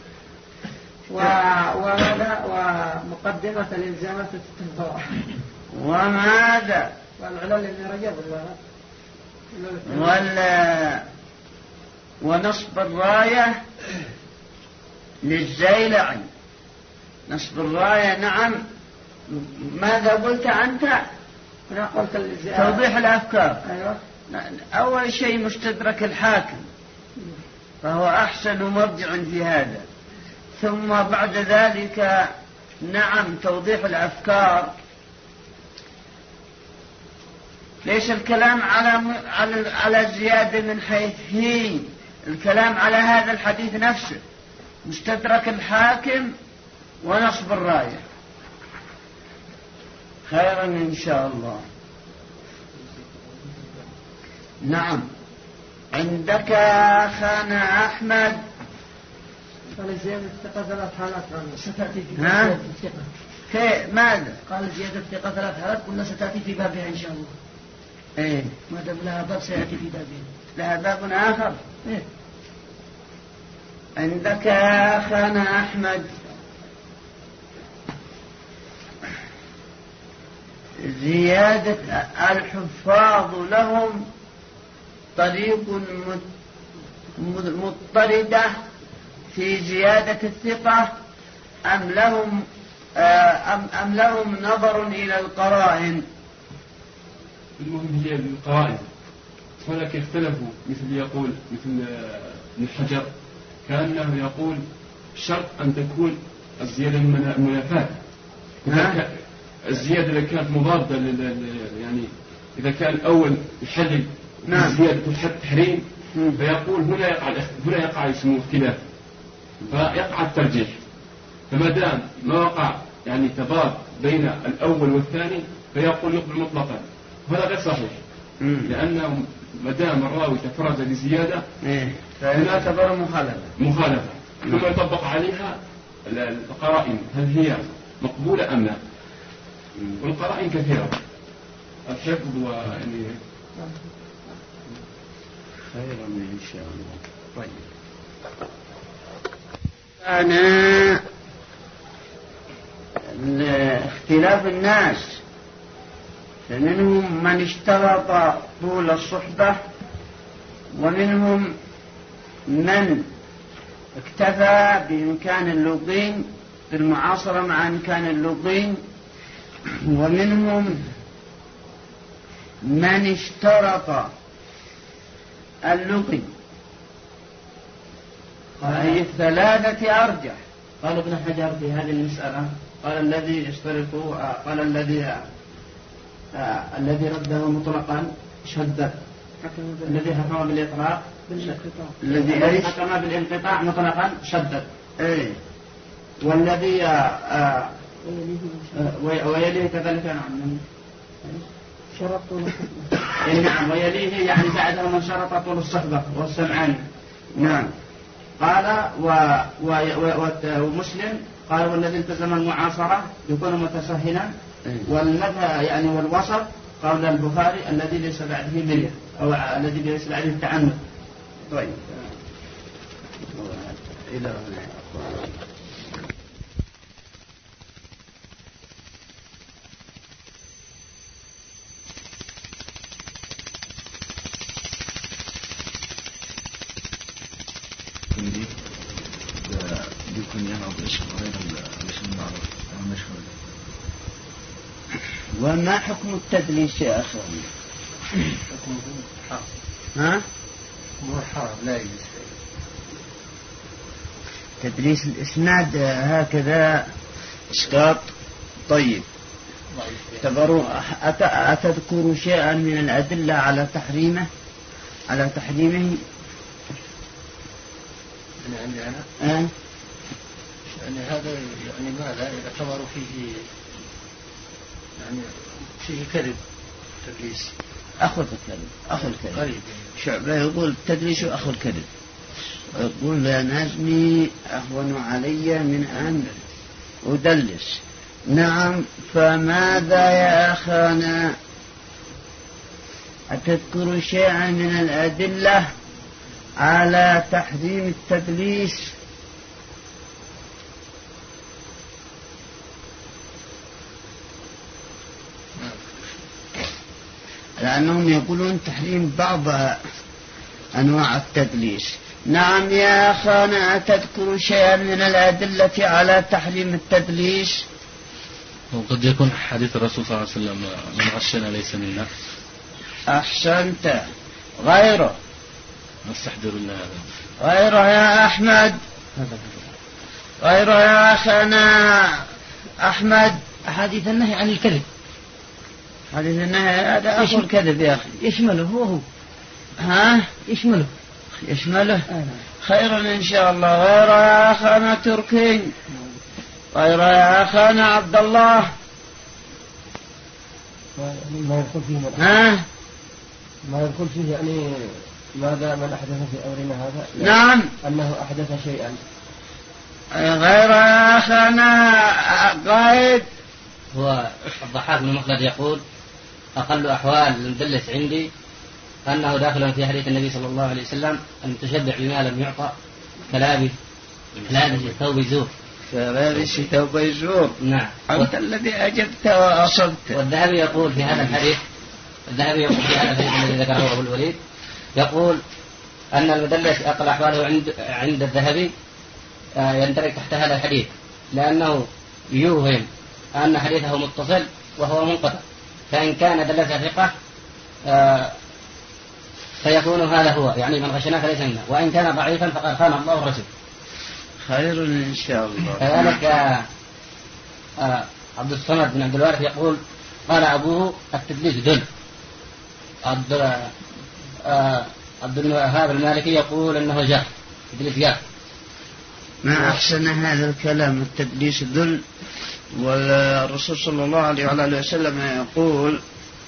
ومقدمة الإلزامات التنفر. وماذا؟ والعلل ابن رجب ونصب الراية للزيلعي. نصب الراية نعم. ماذا قلت أنت؟ أنا قلت توضيح الأفكار. أيوة. أول شيء مستدرك الحاكم فهو أحسن مرجع في هذا. ثم بعد ذلك نعم توضيح الأفكار. ليس الكلام على الزيادة من حيث هي الكلام على هذا الحديث نفسه. مستدرك الحاكم ونصب الراية. خيرا إن شاء الله. نعم. عندك أخانا أحمد. قال زيادة الثقة 3 حالات ستأتي في باب الثقة. كيف ماذا؟ قال زيادة الثقة 3 حالات كلها ستأتي في بابها إن شاء الله. ما دام لها باب سيأتي في بابها. لها باب آخر. عندك أخانا أحمد. زيادة الحفاظ لهم طريق مضطردة في زيادة الثقة أم لهم نظر إلى القرائن؟ المهم هي القرائن، ولكن اختلفوا. مثل يقول مثل ابن حجر كأنه يقول شرط أن تكون الزيادة من المنافاة. الزيادة إذا كانت مضادة يعني إذا كان الأول يحلل زيادة التحريم فيقول هنا يقع اسمه اختلاف فيقع الترجيح. فما دام ما وقع يعني تضاد بين الأول والثاني فيقول يقبل مطلقا. هذا غير صحيح لأنه ما دام الراوي تفرد بزيادة فهنا تعتبر مخالفة ثم يطبق عليها القرائن هل هي مقبولة أم لا. والقرائن كثيرة الحفظ ويعني خيرا إن شاء الله. طيب أنا اختلاف الناس، فمنهم من اشترط طول الصحبة، ومنهم من اكتفى بإمكان اللقين بالمعاصرة مع إمكان اللقين، ومنهم من اشترط اللقين. أي الثلاثة أرجح. قال ابن حجر في هذه المسألة، قال الذي يشترط، قال الذي رده مطلقا شدد، الذي حكم بالإطلاق الذي حكم بالانقطاع مطلقا شدد، والذي ويليه كذلك. نعم شرط طول الصحبة. نعم ويليه يعني بعده من شرط طول الصحبة والسمعاني. نعم. قال ومسلم قال والذي التزم المعاصرة يكون متسهلا، والمذهب يعني والوسط قول البخاري الذي ليس بعده مرية أو الذي ليس بعده التعنت. طيب إلى هنا وما حكم التدليس يا أخي؟ ها؟ مو حرام لا يجوز. تدليس الإسناد هكذا إسقاط. طيب أتذكر شيئا من الأدلة على تحريمه؟ يعني عندي أنا يعني هذا يعني ماذا يعتبر فيه يعني فيه كذب تدليس. أخو الكذب قريب. شعبة يقول التدليس أخو الكذب، يقول لا نزني أهون علي من أن أدلس. نعم. فماذا يا أخانا؟ أتذكر شيئا من الأدلة على تحريم التدليس؟ لأنهم يقولون تحريم بعض أنواع التدليس. نعم يا أخانا، أتذكر شيئا من الأدلة على تحريم التدليس؟ وقد يكون حديث الرسول صلى الله عليه وسلم من غشنا ليس منا. أحسنت. غيره نستحضر الله هذا. غيره يا أحمد، غيره يا أخانا أحمد. حديث النهي عن الكذب. حديث النهي هذا أخو الكذب يا أخي. يشمله هو. ها؟ يشمله. خيرا إن شاء الله. غير يا أخانا تركي، غير يا أخانا عبد الله. ما يدخل فيه ها؟ ما يدخل فيه يعني ماذا من أحدث في أمرنا هذا؟ نعم. أنه أحدث شيئا. غير يا أخانا قائد. هو الضحاك بن مخلد يقول أقل أحوال المدلس عندي أنه داخل في حديث النبي صلى الله عليه وسلم المتشبع بما لم يعطى كلابس ثوب زور. كلابس ثوب زور. نعم. أنت الذي أجبت وأصبت. والذهبي يقول في هذا الحديث، الذي ذكره أبو الوليد، يقول أن المدلس أقل أحواله عند الذهبي يندرج تحت هذا الحديث، لأنه يوهم أن حديثه متصل وهو منقطع، فإن كان دلس ثقة فيكون هذا هو، يعني من غشنا فليس منا، وإن كان ضعيفا فقد خان الله الرسول. خير إن شاء الله. كذلك عبد الصمد بن عبد الوارث يقول قال أبوه التدليس ذل. عبد الوهاب المالكي يقول أنه جهل، تدليس جهل. ما أحسن هذا الكلام، التدليس ذل. والرسول صلى الله عليه وعلى وسلم يقول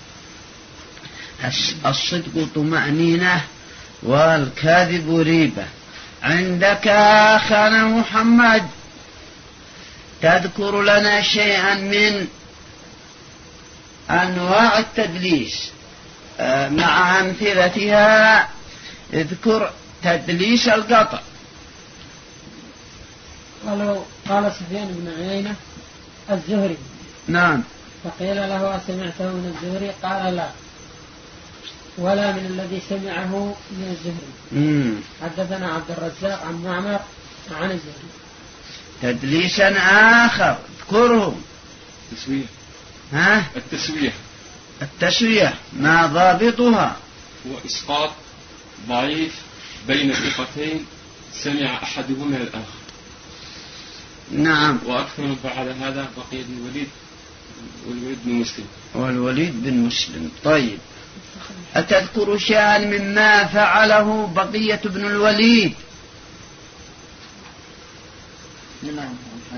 الصدق طمأنينة والكاذب ريبة. عندك أخانا محمد تذكر لنا شيئا من أنواع التدليس مع أمثلتها. اذكر تدليس القطع. قال سفيان بن عيينة الزهري نعم. فقيل له أسمعته من الزهري؟ قال لا، ولا من الذي سمعه من الزهري. حدثنا عبد الرزاق عن معمر عن الزهري. تدليسا آخر اذكره. التسوية. ها؟ التسوية ما ضابطها؟ هو إسقاط ضعيف بين ثقتين سمع أحدهما الآخر. نعم. وأكثر من فعل هذا بقية بن الوليد والوليد بن مسلم. والوليد بن مسلم. طيب، أتذكر شيئا مما فعله بقية بن الوليد؟ نعم.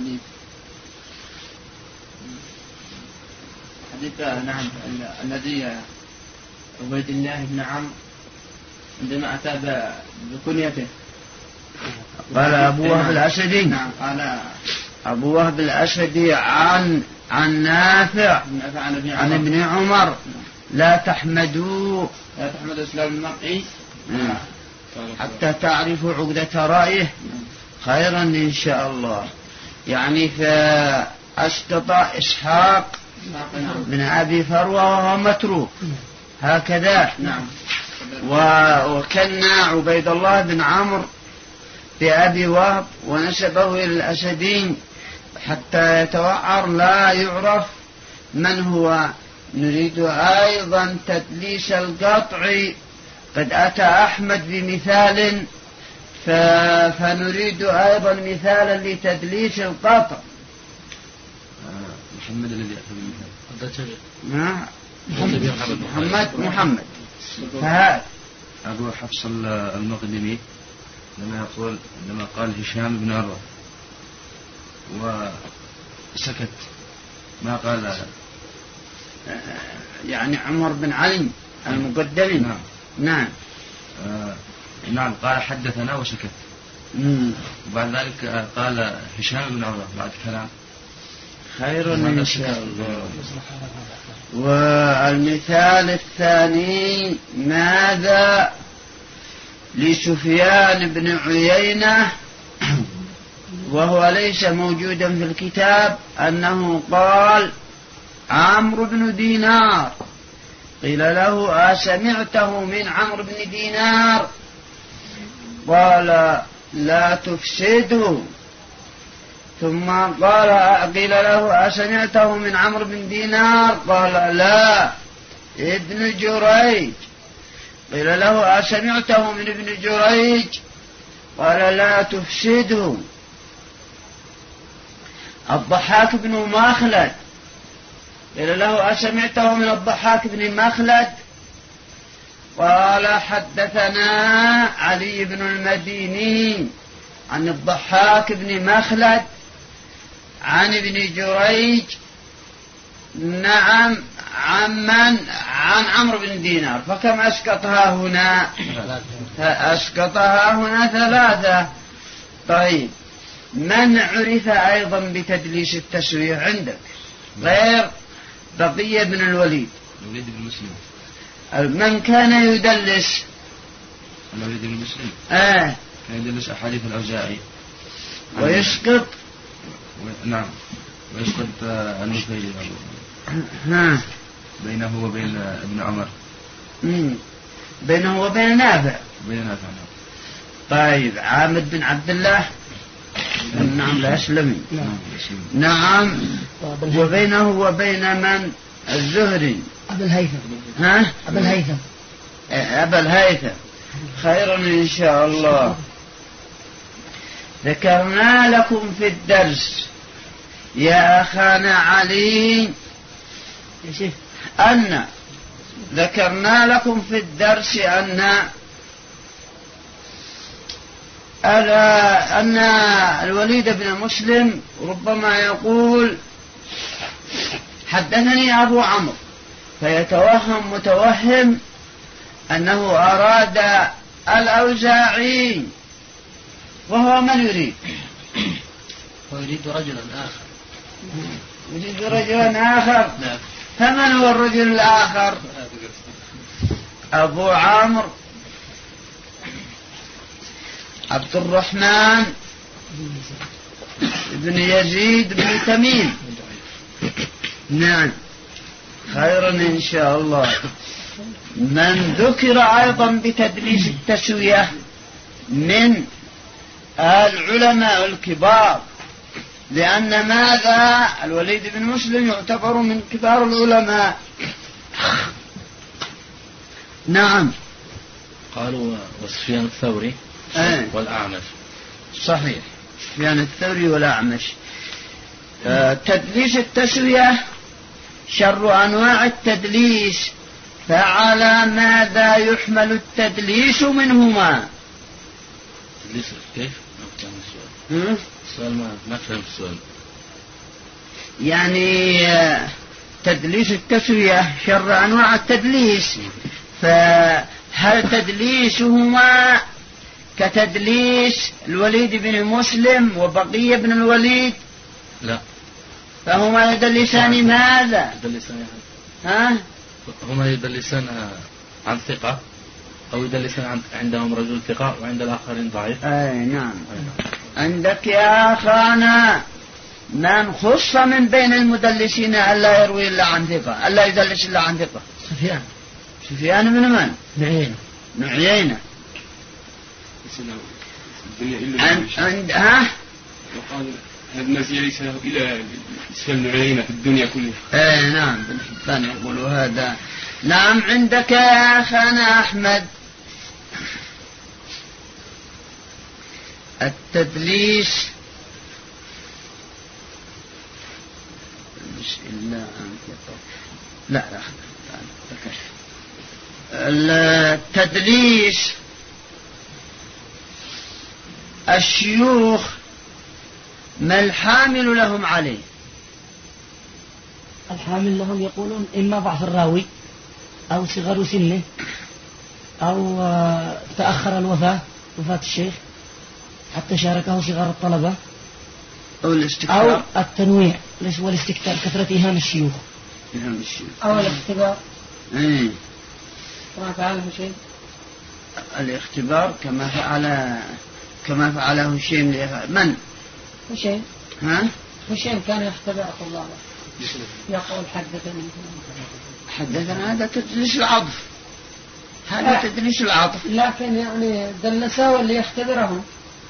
حديث نعم الذي عبيد الله بن عمرو عندما أتى بكنيته قال أبو وهب الأسدي. نعم. قال أبو وهب الأسدي عن نافع عن ابن عمر لا تحمدوا إسلام المرء حتى تعرفوا عقدة رأيه خيرا إن شاء الله. يعني فأسقط إسحاق من أبي فروة وهو متروك هكذا. نعم. وكنا عبيد الله بن عمرو بأبي وهب ونسبه إلى الأسدين حتى يتوعر لا يعرف من هو. نريد أيضا تدليس القطع. قد أتى أحمد بمثال فنريد أيضا مثالا لتدليس القطع. محمد الذي أتى بمثال محمد فهذا أبو حفص المقدمي لما قال هشام بن عروة وسكت ما قال يعني عمر بن علي المقدمي. نعم. نعم. نعم قال حدثنا وسكت. وبعد ذلك قال هشام بن عروة بعد كلام خير إن شاء الله. والمثال الثاني ماذا لسفيان بن عيينة وهو ليس موجودا في الكتاب أنه قال عمرو بن دينار قيل له أسمعته من عمرو بن دينار؟ قال لا تفسده. ثم قيل له أسمعته من عمرو بن دينار؟ قال لا. ابن جريج قيل له أسمعته من ابن جريج؟ قال لا تفسده. الضحاك بن مخلد قيل له أسمعته من الضحاك بن مخلد؟ قال حدثنا علي بن المديني عن الضحاك بن مخلد عن ابن جريج نعم عن عمرو بن دينار. فكم أسقطها هنا؟ أسقطها هنا 3. طيب، من عرف أيضا بتدليس التسوية عندك غير بقية بن الوليد؟ الوليد بن مسلم. من كان يدلس؟ الوليد بن مسلم كان يدلس أحاديث الأوزاعي ويسقط. نعم. ويسقط النفيل بينه وبين ابن عمر. بينه وبين نافع. نعم. طيب، عامد بن عبد الله. نعم الأسلمي. نعم. وبينه وبين من؟ الزهري. أبا الهيثم. أبا الهيثم. خير إن شاء الله. ذكرنا لكم في الدرس يا أخانا علي ذكرنا لكم في الدرس أن الوليد بن مسلم ربما يقول حدثني أبو عمرو، فيتوهم متوهم أنه أراد الأوزاعي، وهو من يريد؟ ويريد رجلا آخر. يريد رجلا آخر. فمن هو الرجل الآخر؟ أبو عمرو عبد الرحمن بن يزيد بن تميم نعم خيرا إن شاء الله. من ذكر أيضا بتدليس التسوية من العلماء الكبار، لأن ماذا الوليد بن مسلم يعتبر من كبار العلماء. نعم قالوا وسفيان الثوري والأعمش. صحيح سفيان الثوري والأعمش. تدليس التسوية شر أنواع التدليس، فعلى ماذا يحمل التدليس منهما؟ تدليس كيف؟ السؤال ما فهمت السؤال. يعني تدليس التسوية شر أنواع التدليس، فهل تدليسهما كتدليس الوليد بن مسلم وبقية بن الوليد؟ لا. فهما يدلسان ماذا؟ هما يدلسان عن ثقة، أو يدلسان عندهم رجل ثقة وعند الآخرين ضعيف. نعم. عندك يا أخانا من خص من بين المدلسين ألا يروي إلا عن ثقة، ألا يدلس إلا عن ثقة؟ سفيان من من؟ عيينة. وقال هذا الناس ليس له إلى إسلام عيينة في الدنيا كلها. نعم بن حبان يقول هذا. نعم عندك يا أخانا أحمد التدليس التدليس الشيوخ ما الحامل لهم عليه؟ الحامل لهم يقولون إما ضعف الراوي أو صغر سنه أو تأخر وفاة الشيخ حتى شاركه صغار الطلبة، أو التنويع والاستكثار كثرة إهام الشيوخ أو الاختبار. كما فعله شيء الاختبار كما فعله هشيم. من هشيم؟ هشيم كان يختبر طلابه يقول حدثنا. هذا تدليس العطف، هذا تدليس العطف، لكن يعني دلسه واللي يختبرهم.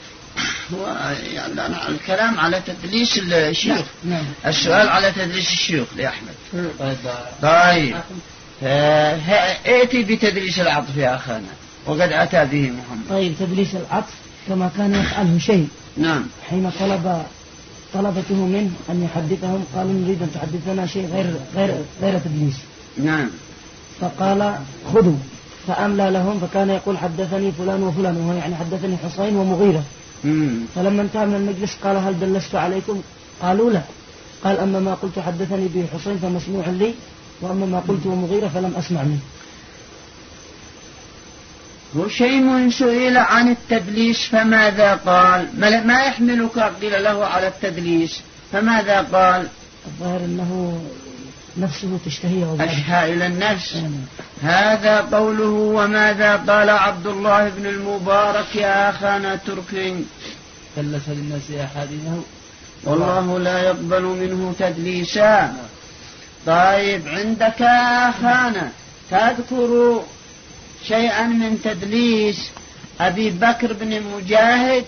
يعني الكلام على تدليس الشيوخ. السؤال على تدليس الشيوخ لأحمد. طيب ائتي بتدليس العطف يا أخانا، وقد أتى به محمد. طيب تدليس العطف كما كان يفعله شيء. نعم. حين طلبته منه أن يحدثهم قالوا نريد أن تحدثنا شيء غير تدليس. نعم. فقال خذوا، فأملى لهم، فكان يقول حدثني فلان وفلان، وهو يعني حدثني حصين ومغيرة. فلما انتهى من المجلس قال هل دلست عليكم؟ قالوا لا. قال أما ما قلت حدثني به حصين فمسموع لي، وأما ما قلت ومغيرة فلم أسمع منه. هشيم سئل عن التدليس فماذا قال؟ ما يحملك قيل له على التدليس، فماذا قال؟ الظاهر أنه نفسه تشتهيه أشهى إلى النفس. هذا قوله. وماذا قال عبد الله بن المبارك يا أخانا تركي؟ دلس للناس أحاديثه والله لا يقبل منه تدليسا. طيب عندك يا أخانا تذكر شيئا من تدليس أبي بكر بن مجاهد؟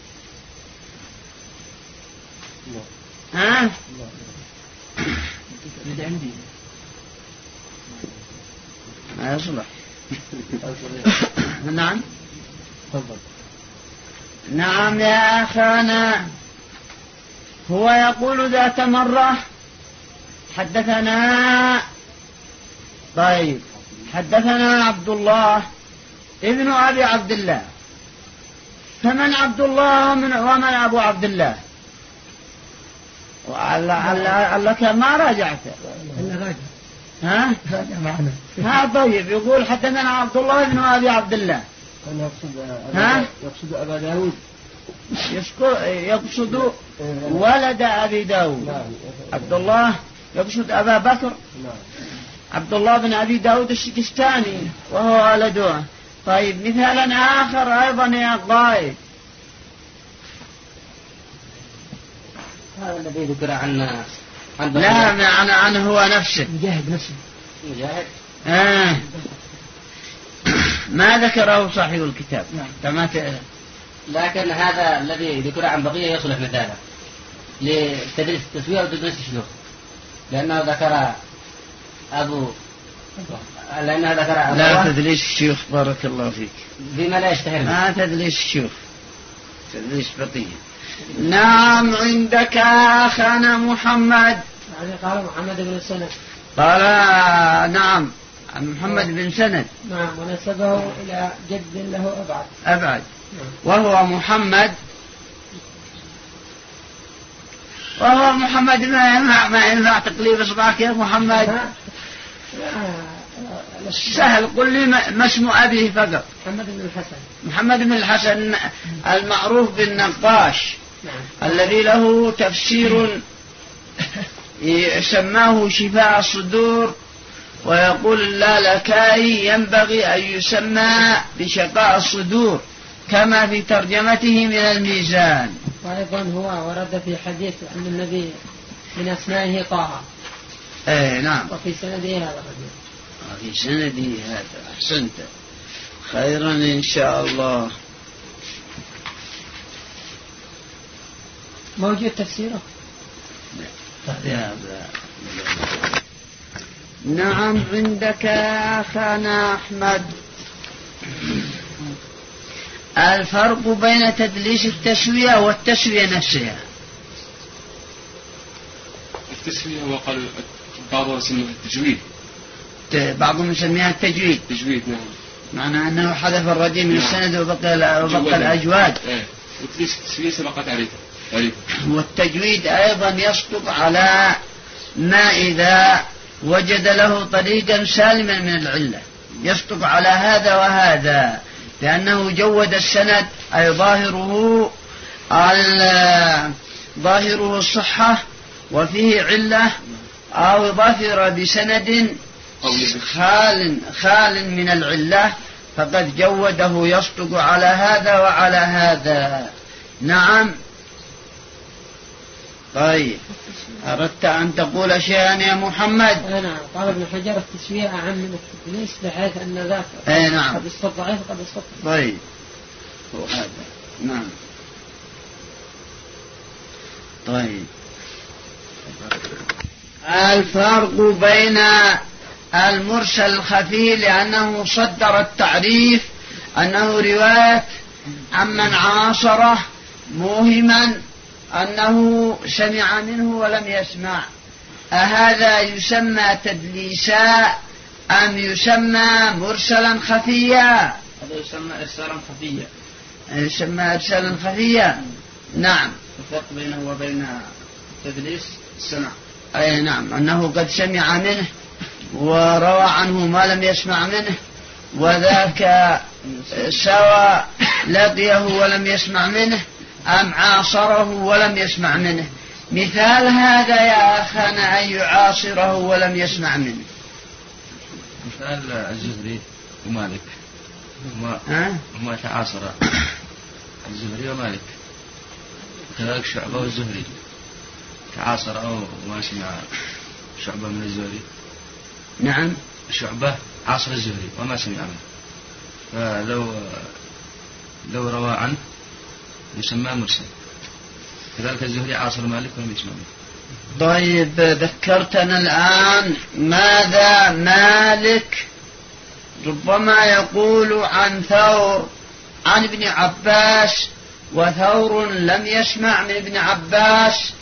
عندي ما يصلح. نعم. نعم يا أخانا. هو يقول ذات مرة حدثنا. طيب حدثنا عبد الله ابن أبي عبد الله. فمن عبد الله ومن أبو عبد الله؟ وعلك ما راجعت. راجع معنا. طيب يقول حدثنا عبد الله بن أبي عبد الله. يقصد أبا داود. يقصد ولد أبي داود. عبد الله يقصد أبا بكر. عبد الله بن أبي داود السجستاني وهو ولده. طيب مثالا آخر أيضا يا قائد. هذا الذي ذكر عن لا معنى عنه هو نفسه. مجاهد نفسه. مجاهد. ما ذكره صاحب الكتاب. لكن هذا الذي ذكر عن بقية يصلح مثاله لتدريس التسوية وتدريس الشيوخ، لأنه ذكر لا تدريس الشيوخ بارك الله فيك بما لا يشتهر. ما تدريس الشيوخ، تدريس بقية. نعم عندك أخانا محمد. قال محمد بن سند. قال نعم محمد بن سند. نعم ونسبه إلى جد له أبعد. وهو محمد ما ينفع تقليب إصبعك يا محمد. سهل قل لي ما اسم أبيه فقط. محمد بن الحسن المعروف بالنقاش. الذي له تفسير سماه شفاء الصدور، ويقول اللالكائي ينبغي أن يسمى بشفاء الصدور كما في ترجمته من الميزان. وأيضا هو ورد في حديث أن النبي من أسمائه طه. نعم. وفي سنده هذا الحديث. في سنده هذا. أحسنت خيرا إن شاء الله. موجود تفسيره؟ نعم عندك أخانا أحمد. الفرق بين تدليس التسوية والتسوية نفسها. التسوية وقال بعضهم يسميها التجويد. بعضهم يسميها التجويد. تجويد نعم. معنى أنه حذف الرجل من السند وبقى الأجواد. وتدليس التسوية سبقت عليه. والتجويد أيضا يصدق على ما إذا وجد له طريقا سالما من العلة، يصدق على هذا وهذا، لأنه جود السند أي ظاهره الصحة وفيه علة، أو ظفر بسند خال من العلة فقد جوده يصدق على هذا وعلى هذا. نعم. طيب أردت أن تقول شيئا يا محمد؟ نعم. قال ابن حجر التسوية أعم من التدليس بحيث أن ذاك نعم. قد يصدق ضعيف وقد يصدق. طيب وهذا نعم. طيب الفرق بين المرسل الخفي لأنه صدر التعريف أنه رواية عمن عاصره موهما أنه سمع منه ولم يسمع، أهذا يسمى تدليسا أم يسمى مرسلا خفيا؟ هذا يسمى إرسالا خفيا. يسمى إرسالا خفيا. نعم. الفرق بينه وبين تدليس السمع. أي نعم، أنه قد سمع منه وروى عنه ما لم يسمع منه، وذاك سواء لقيه ولم يسمع منه أم عاصره ولم يسمع منه. مثال هذا يا أخانا أن يعاصره ولم يسمع منه. مثال الزهري ومالك هما تعاصر الزهري ومالك، كذلك شعبة والزهري تعاصر أو ما سمع شعبة من الزهري. نعم. شعبة عاصر الزهري وما سمع منه، فلو روى عنه يسمى مرسل. كذلك الزهري عاصر مالك ولم يسمع منه. طيب ذكرتنا الآن ماذا مالك ربما يقول عن ثور عن ابن عباس، وثور لم يسمع من ابن عباس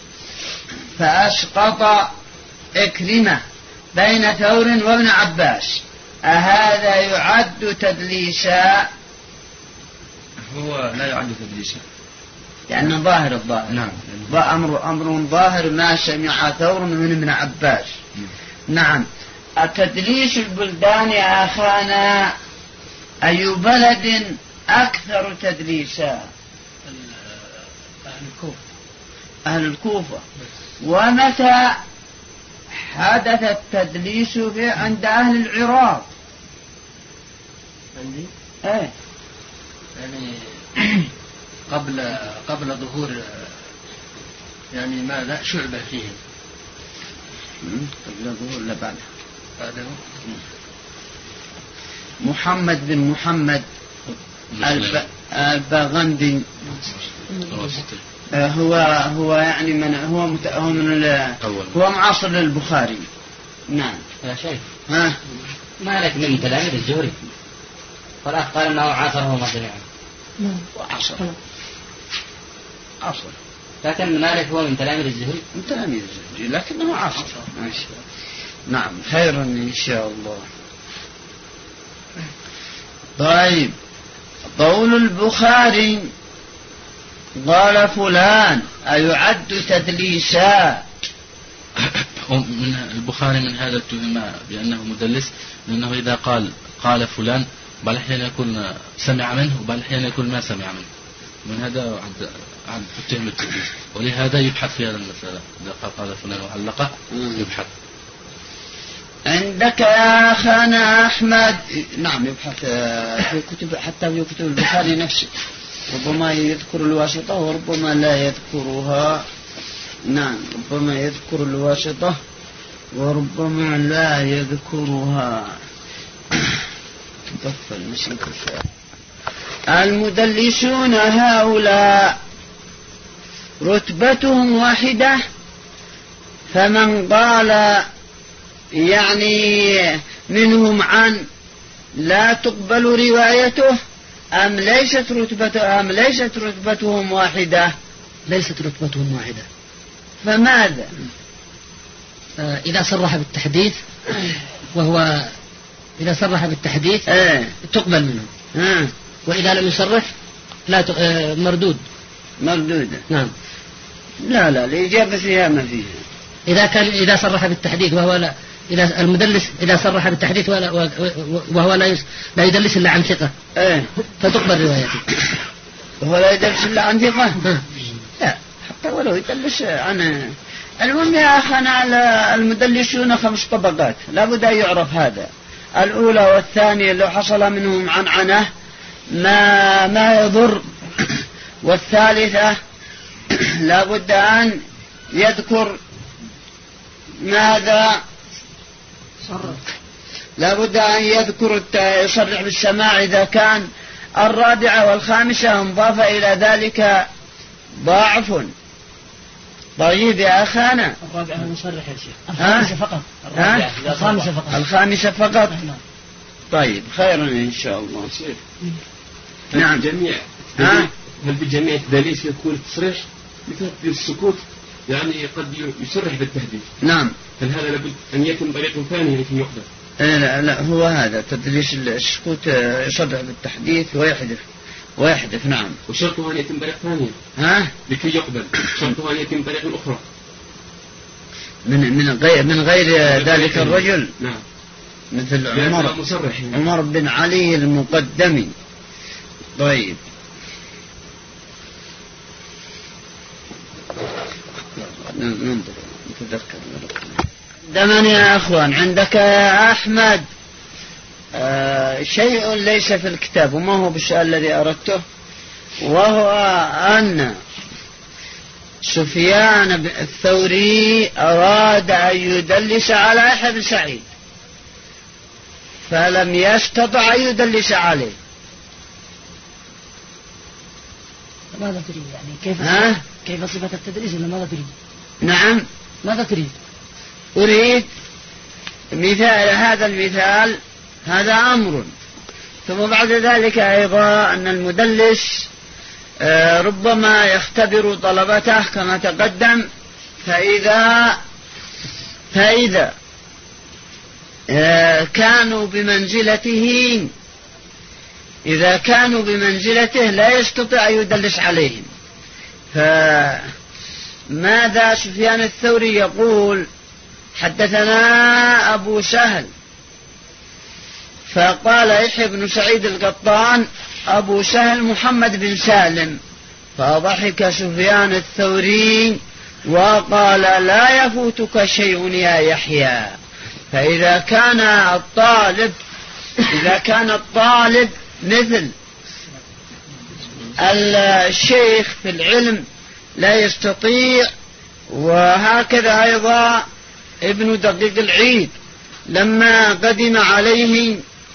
فأسقط إكرمة بين ثور وابن عباس، أهذا يعد تدليسا؟ هو لا يعد تدليسا لأنه ظاهر الظاهر. نعم. أمر ظاهر ما سمع ثور من ابن عباس. نعم. التدليس البلدان يا أخانا أي بلد أكثر تدليسا؟ أهل الكوفة. ومتى حدث التدليس عند أهل العراق؟ عندي يعني قبل ظهور يعني ماذا شعبة فيهم. قبله ولا بعده؟ محمد بن محمد الباغندي هو يعني من هو معاصر للبخاري. نعم يا شيخ. مالك من تلاميذ الزهري فلا قال انه عاصره جميعا. عاصر لكن مالك هو من تلاميذ الزهري. من تلاميذ الزهري لكنه عاصر. نعم خيرا ان شاء الله. طيب قول البخاري قال فلان أيعد تدليسا؟ من البخاري من هذا اتهم بأنه مدلس، لأنه إذا قال فلان بل أحيانا يكون سمع منه وبل أحيانا يكون ما سمع منه، من هذا عن اتهم التدليس، ولهذا يبحث في هذا المسألة. إذا قال فلان وعلقه يبحث. عندك يا أخانا أحمد. نعم يبحث في كتب، حتى في كتب البخاري نفسه ربما يذكر الواسطة وربما لا يذكرها. نعم ربما يذكر الواسطة وربما لا يذكرها. المدلسون هؤلاء رتبتهم واحدة، فمن قال يعني منهم عن لا تقبل روايته أم ليست رتبتهم واحدة؟ ليست رتبتهم واحدة. فماذا؟ إذا صرح بالتحديث وهو إذا صرح بالتحديث تقبل منه، وإذا لم يصرح لا مردودة. نعم. لا الإجابة فيها ما فيها. إذا صرح بالتحديث وهو لا، إذا المدلس إذا صرح بالتحديث وهو لا يدلس إلا عن ثقة فتقبل روايته. وهو لا يدلس إلا عن ثقة؟ لا، حتى ولو يدلس عن. المهم يا أخانا المدلسون 5 طبقات لا بد أن يعرف هذا. الأولى والثانية لو حصل منهم عنعنة ما يضر. والثالثة لا بد أن يذكر ماذا؟ لا بد أن يذكر يصرح بالسماع إذا كان. الرابعة والخامسة انضاف إلى ذلك ضعف. طيب يا أخانا الرابعة المصرح يا شيخ. الخامسة فقط. طيب خيرا إن شاء الله. نعم. هل بجميع التدليس يكون التصريح مثل السكوت؟ يعني قد يصرح بالتحديث. نعم. هل هذا لابد أن يكون طريق ثاني لكي يقبل؟ لا هو هذا تدليس السكوت يصرح بالتحديث ويحذف. نعم. وشرطه أن يتم طريق ثانية لكي يقبل. شرطه أن يتم طريق أخرى من غير ذلك الرجل. نعم. مثل عمر بن علي المقدمي. طيب ننظر نتذكر. دمني يا أخوان. عندك يا أحمد شيء ليس في الكتاب، وما هو بالسؤال الذي أردته، وهو أن سفيان الثوري أراد أن يدلس على يحيى بن سعيد فلم يستطع أن يدلس عليه. ماذا تريد يعني كيف صفة التدريس ولا ماذا تريد؟ نعم ماذا تريد؟ أريد مثال. هذا المثال هذا أمر، ثم بعد ذلك أيضا أن المدلس ربما يختبر طلبته كما تقدم، فإذا كانوا بمنزلته لا يستطيع أن يدلس عليهم. فماذا سفيان الثوري يقول؟ حدثنا أبو سهل، فقال يحيى بن سعيد القطان أبو سهل محمد بن سالم، فضحك سفيان الثوري وقال لا يفوتك شيء يا يحيى. فإذا كان الطالب مثل الشيخ في العلم لا يستطيع، وهكذا أيضا ابن دقيق العيد لما قدم عليه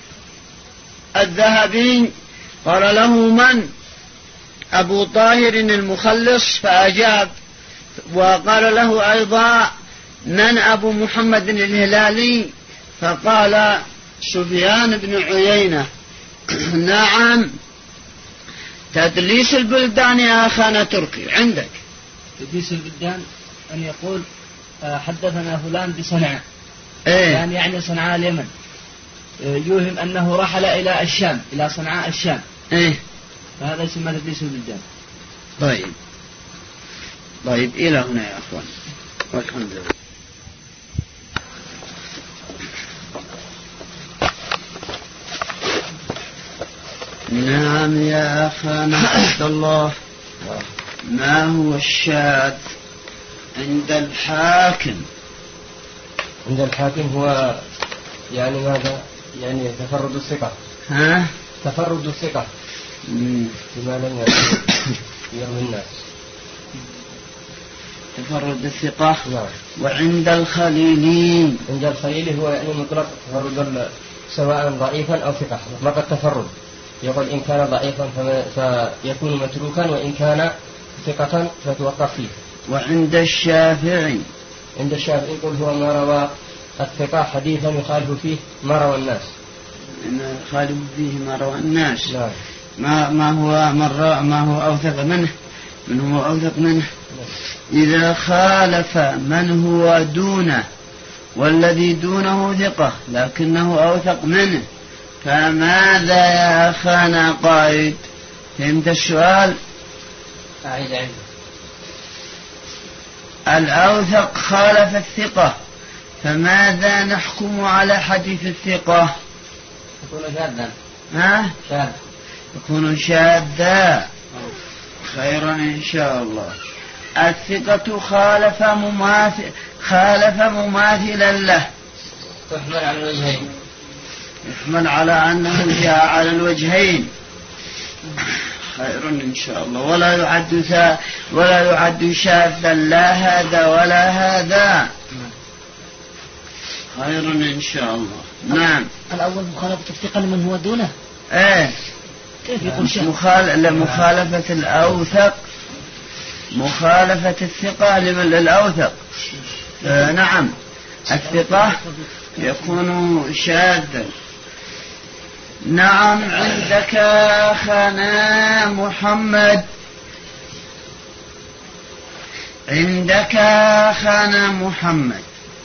الذهبي قال له من؟ أبو طاهر المخلص، فأجاب. وقال له أيضا من أبو محمد الهلالي؟ فقال سفيان بن عيينة. نعم. تدليس البلدان يا أخانا تركي عندك. تدليس البلدان أن يقول حدثنا فلان بصنعاء، يعني صنعاء اليمن، يوهم أنه رحل إلى الشام، إلى صنعاء الشام، فهذا يسمى تدليس البلدان. طيب إلى هنا يا أخوان، والحمد لله. نعم يا أخانا عبد الله، ما هو الشاذ عند الحاكم؟ عند الحاكم هو يعني ماذا؟ يعني تفرد الثقة. تفرد الثقة بما لم يروي الناس. تفرد الثقة. وعند الخليلين؟ عند الخليل هو يعني مطلق تفرد، سواء ضعيفا أو ثقة، مطلق التفرد. يقول إن كان ضعيفا فيكون متروكا، وإن كان ثقة فتوقف فيه. وعند الشافعي؟ عند الشافعي يقول هو ما روى الثقة حديثا يخالف فيه ما روى الناس. يخالف فيه ما روى الناس. ما هو أوثق منه؟ من هو أوثق منه؟ إذا خالف من هو دونه والذي دونه ثقة لكنه أوثق منه، فماذا يا أخانا قائد؟ فهمت السؤال؟ الأوثق خالف الثقة، فماذا نحكم على حديث الثقة؟ يكون شاذا. يكون شاذا. خيرا إن شاء الله. الثقة خالف مماثلا له، تحمل على الوجهين، يحمل على أنه جاء على الوجهين. خير إن شاء الله. ولا يعد شاذا لا هذا ولا هذا. خير إن شاء الله. نعم. الأول مخالفة الثقة لمن هو دونه. كيف يقول شاذ؟ مخالفة الأوثق، مخالفة الثقة لمن الأوثق. نعم. الثقة يكون شاذا. نعم. عندك أخانا محمد، عندك أخانا محمد.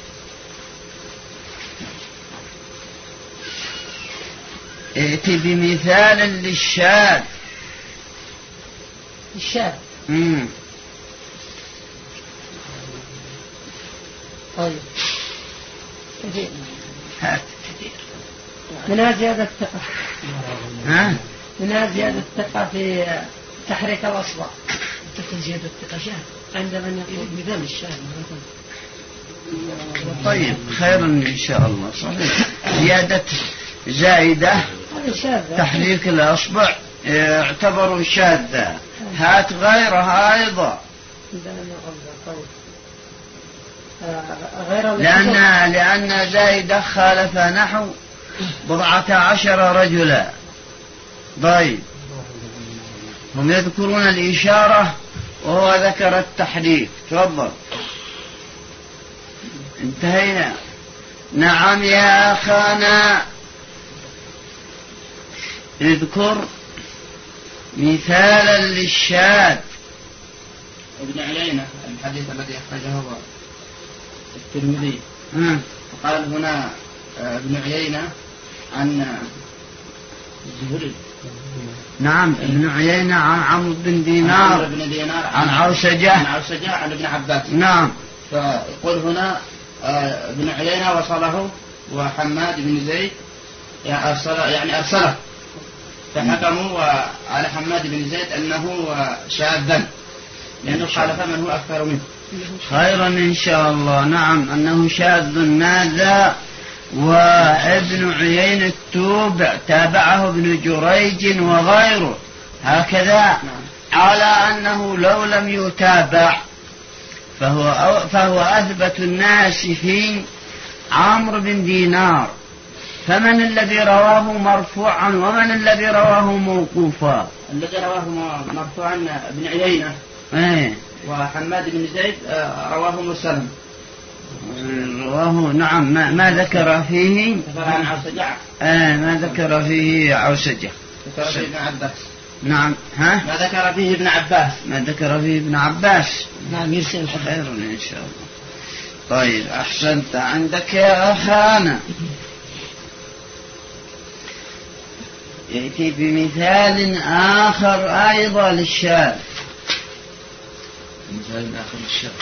ائت بمثال للشاذ. الشاذ. طيب. هات. منها زيادة الثقة. منها زيادة الثقة في تحريك الأصبع. تكون زيادة الثقة شاذ عند من يقول مثال الشاذ. طيب خير إن شاء الله. صحيح. زيادة زائدة تحريك الأصبع يعتبر شاذة. هات غيرها أيضا، لأن زائدة خالف نحو 14 رجلا. طيب هم يذكرون الإشارة وهو ذكر التحريك. تفضل. انتهينا. نعم يا أخانا، اذكر مثالا للشاذ. ابن عيينة الحديث الذي أخرجه الترمذي، قال هنا ابن عيينة عن الزهري. نعم. ابن عيينة عن عمرو بن دينار عن عوسجة عن ابن عباس. نعم. فيقول هنا ابن عيينة وصله وحماد بن زيد يعني أرسله، فحكموا على حماد بن زيد أنه شاذا لأنه خالف من هو أكثر منه. خيرا إن شاء الله. نعم أنه شاذ. ماذا؟ وابن عيينة تابعه ابن جريج وغيره هكذا. على أنه لو لم يتابع فهو أثبت الناس في عمرو بن دينار. فمن الذي رواه مرفوعا ومن الذي رواه موقوفا؟ الذي رواه مرفوعا ابن عيينة وحماد بن زيد رواه مرسلا. رواه نعم ما ذكر فيه عن عوسجة. ما ذكر فيه عوسجة. ذكر فيه ابن عباس. نعم ما ذكر فيه ابن عباس. ما ذكر فيه ابن عباس. نعم يرسل خير إن شاء الله. طيب أحسنت. عندك يا أخانا يأتي بمثال آخر أيضا للشاذ. مثال آخر للشاذ.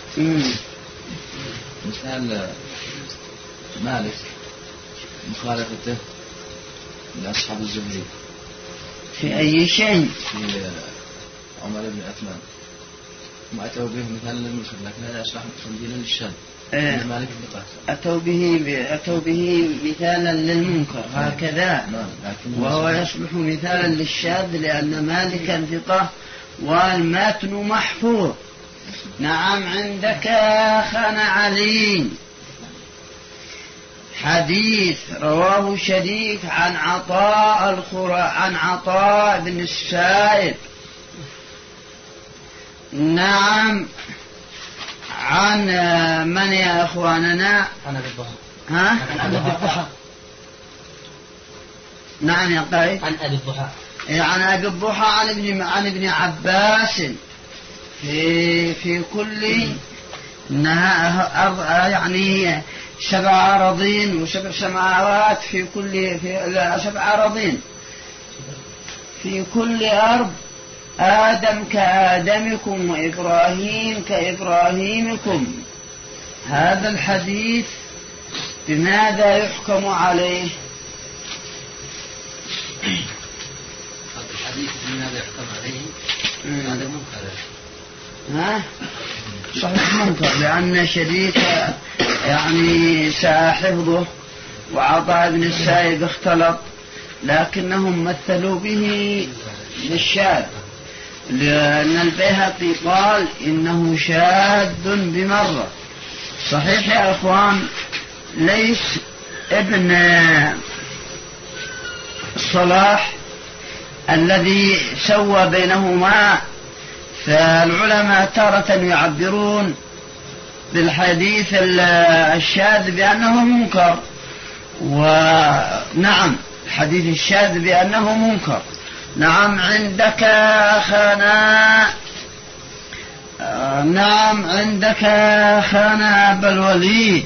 مثال مالك مخالفته لأصحاب الزهري في أي شيء؟ في عمر بن عثمان ما أتوا به مثال للمنكر، لكن هذا أصبح تنزيلا للشاذ. مالك أتوا به مثالا للمنكر هكذا. وهو يصبح مثالا للشاذ لأن مالكا ثقة والمتن محفوظ. نعم. عندك أخانا علي حديث رواه شريك عن عطاء بن السائب. نعم. عن من يا أخواننا؟ عن أبي الضحى. عن أبي الضحى. نعم يا قائد. عن أبي الضحى. عن أبي الضحى عن ابن عباس في كل إنها يعني 7 أراضين و7 سماوات في 7 أراضين في كل أرض. آدم كآدمكم وإبراهيم كإبراهيمكم. هذا الحديث بماذا يحكم عليه؟ هذا الحديث بماذا يحكم عليه؟ هذا منكر. صحيح منكر لأن شريك يعني ساحفظه وعطاء بن السائب اختلط، لكنهم مثلوا به للشاذ، لأن البيهقي قال إنه شاذ بمرة. صحيح يا أخوان. ليس ابن الصلاح الذي سوى بينهما، فالعلماء تارة يعبرون بالحديث الشاذ بأنه منكر، ونعم الحديث الشاذ بأنه منكر. نعم. عندك أخانا أبا الوليد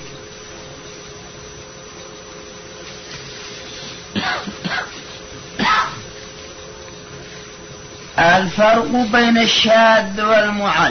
الفرق بين الشاذ والمعل.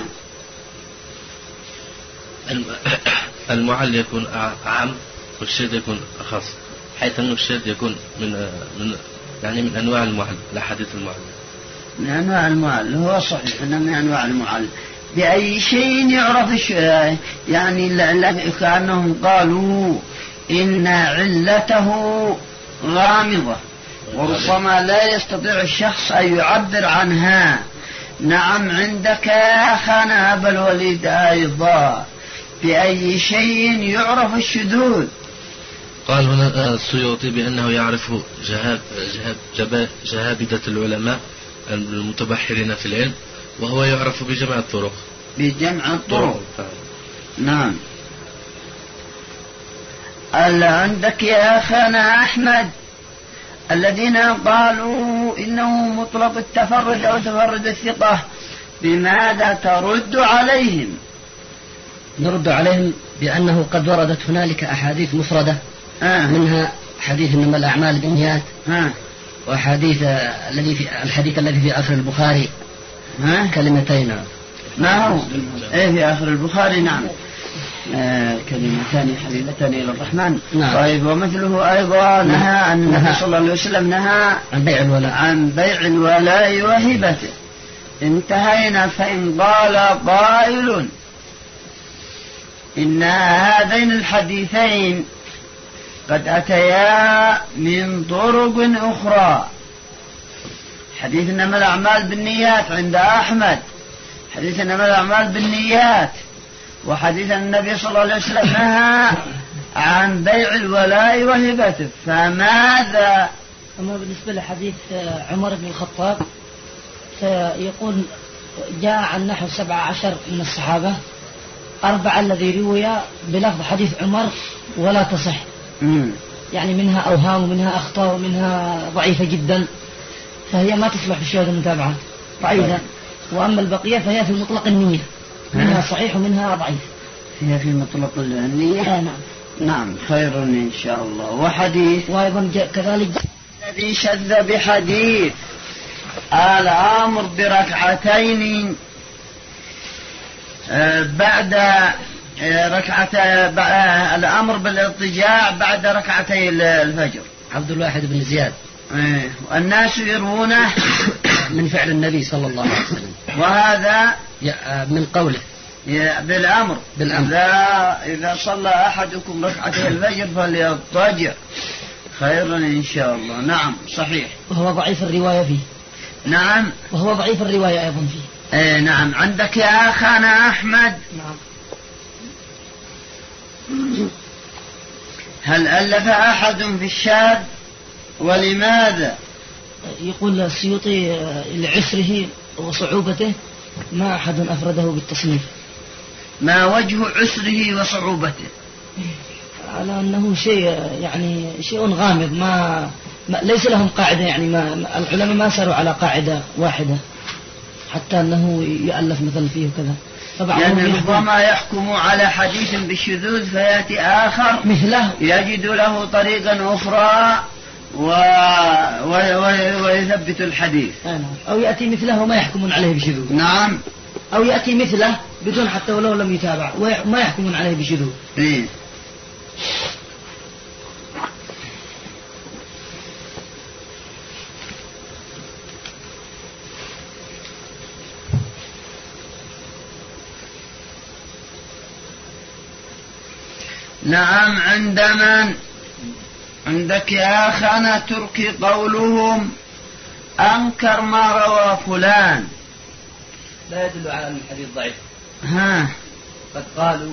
المعل يكون أعم والشاذ يكون أخص، حيث أن الشاذ يكون من أنواع المعل، الأحاديث المعل من أنواع المعل. هو صحيح أنه من أنواع المعل. بأي شيء يعرف يعني كأنهم قالوا إن علته غامضة وربما لا يستطيع الشخص أن يعبر عنها. نعم. عندك أخانا أبا الوليد أيضا بأي شيء يعرف الشذوذ؟ قال هنا السيوطي بأنه يعرف جهابدة العلماء المتبحرين في العلم، وهو يعرف بجمع الطرق. نعم. عندك يا أخانا أحمد الذين قالوا إنه مطلق التفرد أو تفرد الثقة، بماذا ترد عليهم؟ نرد عليهم بأنه قد وردت هنالك أحاديث مفردة منها حديث إنما الأعمال بالنيات، وحديث الحديث الذي في آخر البخاري كلمتين. ما هو في آخر البخاري؟ نعم. كلمتان حبيبتان إلى الرحمن. طيب. ومثله أيضا نهى النبي صلى الله عليه وسلم نهى عن بيع الولاء وهبته. انتهينا. فإن قال قائل إن هذين الحديثين قد أتيا من طرق أخرى. حديث إنما الأعمال بالنيات عند أحمد، حديث إنما الأعمال بالنيات وحديث النبي صلى الله عليه وسلم نهى عن بيع الولاء وهبته، فماذا؟ أما بالنسبة لحديث عمر بن الخطاب فيقول جاء عن نحو 17 من الصحابة 4 الذي روي بلفظ حديث عمر ولا تصح، يعني منها أوهام ومنها أخطاء ومنها ضعيفة جدا، فهي ما تصلح في الشهادة المتابعة ضعيفة. وأما البقية فهي في مطلق النية، منها صحيح ومنها ضعيف. هي في مطلق النية. نعم. نعم خير إن شاء الله. وحديث وأيضا كذلك الذي شذ بحديث الأمر بركعتين بعد الأمر بالاضطجاع بعد ركعتي الفجر. عبد الواحد بن زياد. والناس يروونه من فعل النبي صلى الله عليه وسلم، وهذا من قوله بالأمر. إذا صلى أحدكم ركعتي الفجر فليضطجع خيرا إن شاء الله. نعم صحيح. وهو ضعيف الرواية فيه. نعم وهو ضعيف الرواية أيضا فيه. نعم. عندك يا أخانا أحمد. نعم. هل ألف أحد في الشاذ ولماذا؟ يقول السيوطي لعسره وصعوبته ما أحد أفرده بالتصنيف. ما وجه عسره وصعوبته؟ على أنه شيء غامض، ما ليس لهم قاعدة، يعني العلماء ما ساروا على قاعدة واحدة حتى أنه يؤلف مثل فيه وكذا. يعني ربما يحكم على حديث بالشذوذ فيأتي آخر مثله يجد له طريقا أخرى ويثبت الحديث. أو يأتي مثله وما يحكمون عليه بشذوذ. نعم. أو يأتي مثله بدون حتى ولو لم يتابع وما يحكمون عليه بشذوذ. نعم. عند من؟ عندك يا أخانا تركي قولهم أنكر ما روى فلان لا يدل على أن الحديث ضعيف. قد قالوا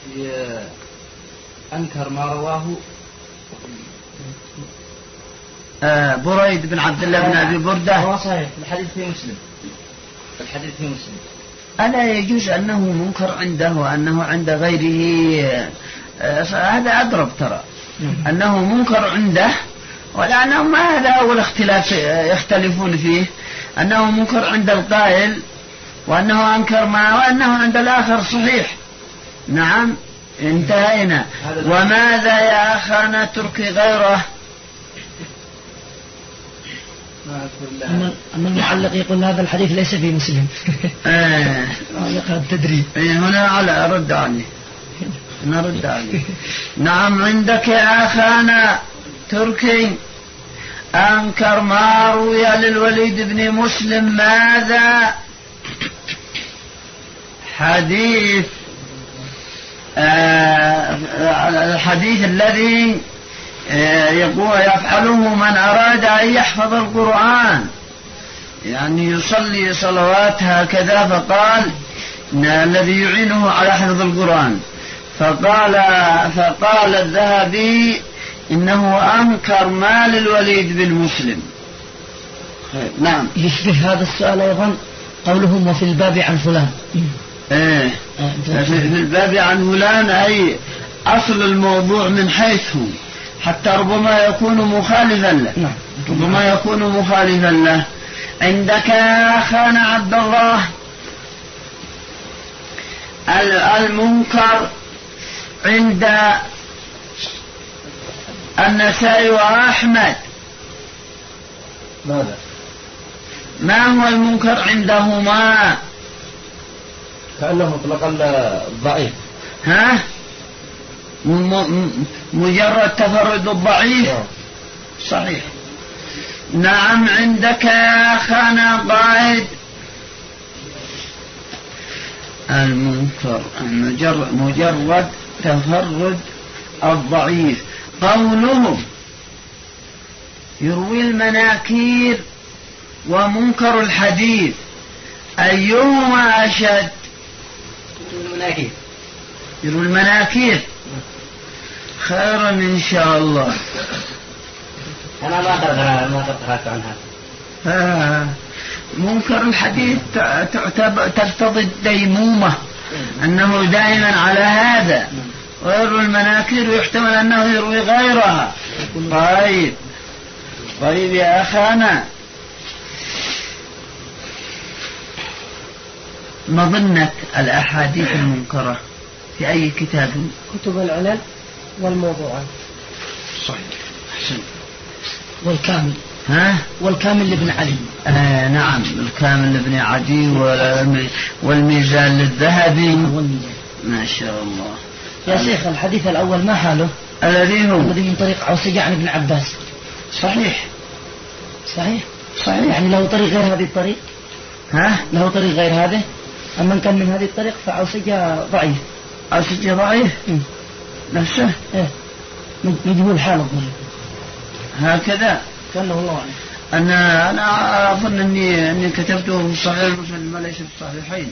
أنكر ما رواه بريد بن عبد الله بن أبي بردة. هو صحيح الحديث في مسلم. ألا يجوز أنه منكر عنده وأنه عند غيره؟ هذا أضرب ترى أنه منكر عنده، ولأنه ما هذا أول اختلاف يختلفون فيه، أنه منكر عند القائل وأنه أنكر معه وأنه عند الآخر صحيح. نعم انتهينا. وماذا يا أخانا تركي غيره؟ أما المعلق يقول هذا الحديث ليس في مسلم. يقرأ التدريب. هنا على أرد عليه. نرد عليه. نعم. عندك يا أخانا تركي أنكر ما روي للوليد بن مسلم. ماذا؟ حديث الحديث الذي يقول يفعله من أراد أن يحفظ القرآن، يعني يصلي صلوات هكذا، فقال الذي يعينه على حفظ القرآن، فقال الذهبي إنه أنكر ما للوليد بن مسلم. نعم. يشبه هذا السؤال أيضا قولهم وفي الباب عن فلان. في الباب عن فلان أي أصل الموضوع من حيث هو، حتى ربما يكون مخالفا له. ربما يكون مخالفا له. عندك يا أخانا عبد الله المنكر عند النسائي وأحمد. ماذا؟ ما هو المنكر عندهما؟ كأنه مطلقا ضعيف. مجرد تفرد الضعيف. صحيح. نعم. عندك يا أخانا قائد المنكر مجرد تفرد الضعيف. قولهم يروي المناكير ومنكر الحديث، أيهما أشد؟ المناكير. يروي المناكير خيرا إن شاء الله. أنا ما قرأت عن هذا. منكر الحديث تقتضي الديمومة أنه دائما على هذا، ويروي المناكير ويحتمل أنه يروي غيرها. طيب يا أخانا، مظنة الأحاديث المنكرة في أي كتاب؟ كتب العلل والموضوعات. صحيح، أحسن. والكامل. والكامل لابن علي. نعم، الكامل لابن عدي والميزان للذهبي. ما شاء الله. يا شيخ الحديث الأول ما حاله؟ الذي من طريق عوسجة عن ابن عباس. صحيح. يعني له طريق غير هذه الطريق؟ له طريق غير هذا؟ أما كان من هذه الطريق فعوسجة ضعيف. عوسجة ضعيف؟ نفسه؟ مجهول حاله. هكذا كأنه الله أعلم. أنا أظن أني كتبته في صحيح مسلم وليس في الصحيحين،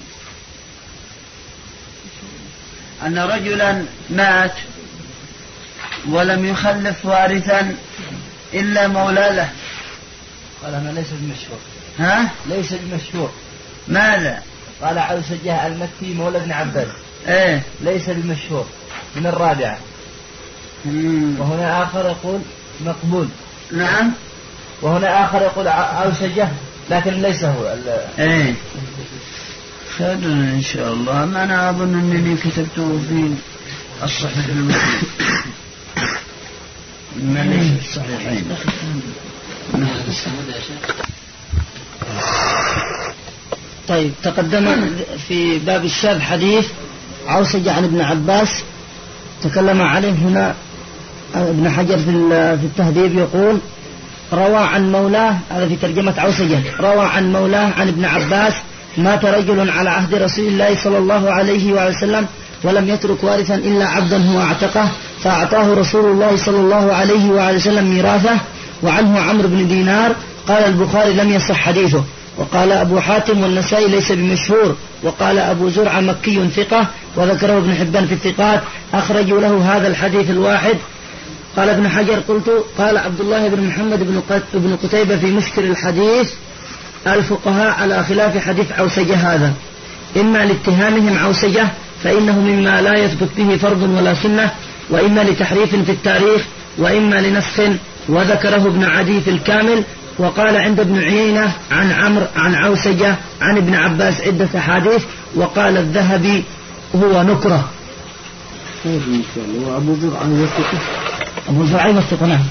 أن رجلا مات ولم يخلف وارثا إلا مولى له. قال أنا ليس بمشهور. ليس بمشهور. ماذا؟ قال عوسجة المكي مولى ابن عباس. ليس بمشهور من الرابعة. وهنا آخر يقول مقبول. نعم. وهنا آخر يقول عوسجة لكن ليس هو. خير إن شاء الله. ما أنا أظن أنني كتبته في الصحيح المسلم ما ليس في الصحيحين. طيب، تقدم في باب الشاذ حديث عوسجة عن ابن عباس تكلم عليه. هنا ابن حجر في التهذيب يقول روى عن مولاه، هذا في ترجمة عوسجة، روى عن مولاه عن ابن عباس مات رجل على عهد رسول الله صلى الله عليه وسلم ولم يترك وارثا إلا عبدا هو اعتقه، فأعطاه رسول الله صلى الله عليه وسلم ميراثه، وعنه عمرو بن دينار. قال البخاري لم يصح حديثه. وقال أبو حاتم والنسائي ليس بمشهور. وقال أبو زرعة مكي ثقة، وذكره ابن حبان في الثقات، أخرجوا له هذا الحديث الواحد. قال ابن حجر قلت قال عبد الله بن محمد بن قتيبة في مشكل الحديث الفقهاء على خلاف حديث عوسجة هذا، إما لاتهامهم عوسجة فإنه مما لا يثبت به فرض ولا سنة، وإما لتحريف في التاريخ، وإما لنسخ. وذكره ابن عدي في الكامل. وقال عند ابن عيينة عن عمرو عن عوسجة عن ابن عباس عدة أحاديث. وقال الذهبي هو نكرة. وأبو زرعة يوثقه. أبو زرعة يوثقه نعم.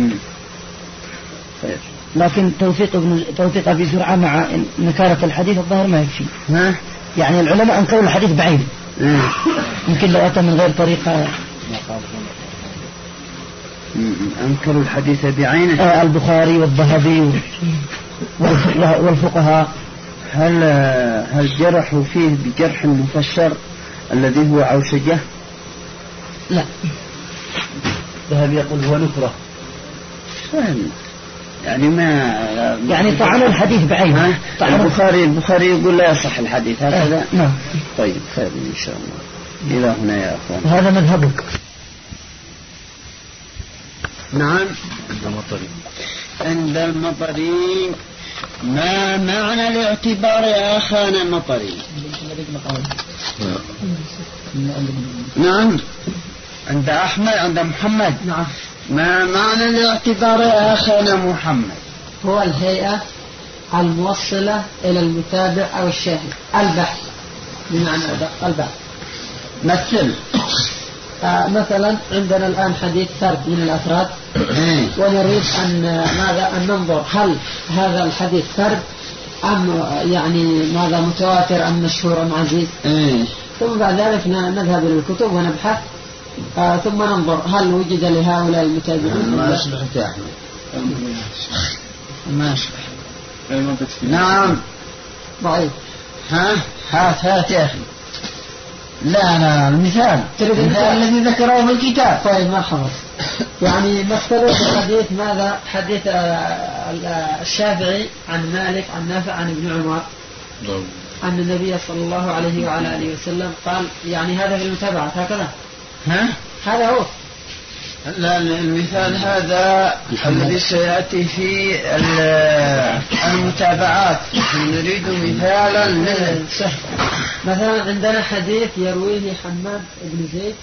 لكن توثيق أبي زرعة مع نكارة الحديث الظاهر ما يكفي. يعني العلماء أنكروا الحديث بعيد. يمكن لو أتى من غير طريقة. أنكروا الحديث بعينه. البخاري والذهبي والفقهاء. هل جرحوا فيه بجرح مفسر الذي هو عوسجة؟ لا، الذهبي يقول هو نكرة. يعني ما يعني طعنوا الحديث بعينه. البخاري يقول لا يصح الحديث هكذا. نعم. طيب، خير إن شاء الله. إلى هنا يا أخوان. هذا مذهبك. نعم. عند المطري ما معنى الاعتبار يا أخانا المطري؟ نعم. عند أحمد، عند محمد. نعم. ما معنى الاعتبار يا أخانا محمد؟ هو الهيئة الموصلة إلى المتابع أو الشاهد. البحث بمعنى البحث. مثل مثلا عندنا الآن حديث فرد من الأفراد، ونريد أن ننظر هل هذا الحديث فرد أم يعني ماذا متواتر أم مشهور أم عزيز. ثم بعد ذلك نذهب إلى الكتب ونبحث، ثم ننظر هل وجد لهؤلاء المتابعين. ما أصبحت يا أحمد. ما أصبح. نعم. ضعيف. هات يا أخي. لا أنا المثال الذي ذكره في الكتاب. طيب مرحبا. يعني مثلوا حديث ماذا؟ حديث الشافعي عن مالك عن نافع عن ابن عمر. أن النبي صلى الله عليه وعلى آله وسلم قال يعني هذا في المتابعة هكذا. هذا هو. لا المثال هذا الذي سيأتي في المتابعات، نريد مثالا للسهل. مثلا عندنا حديث يرويه حماد بن زيد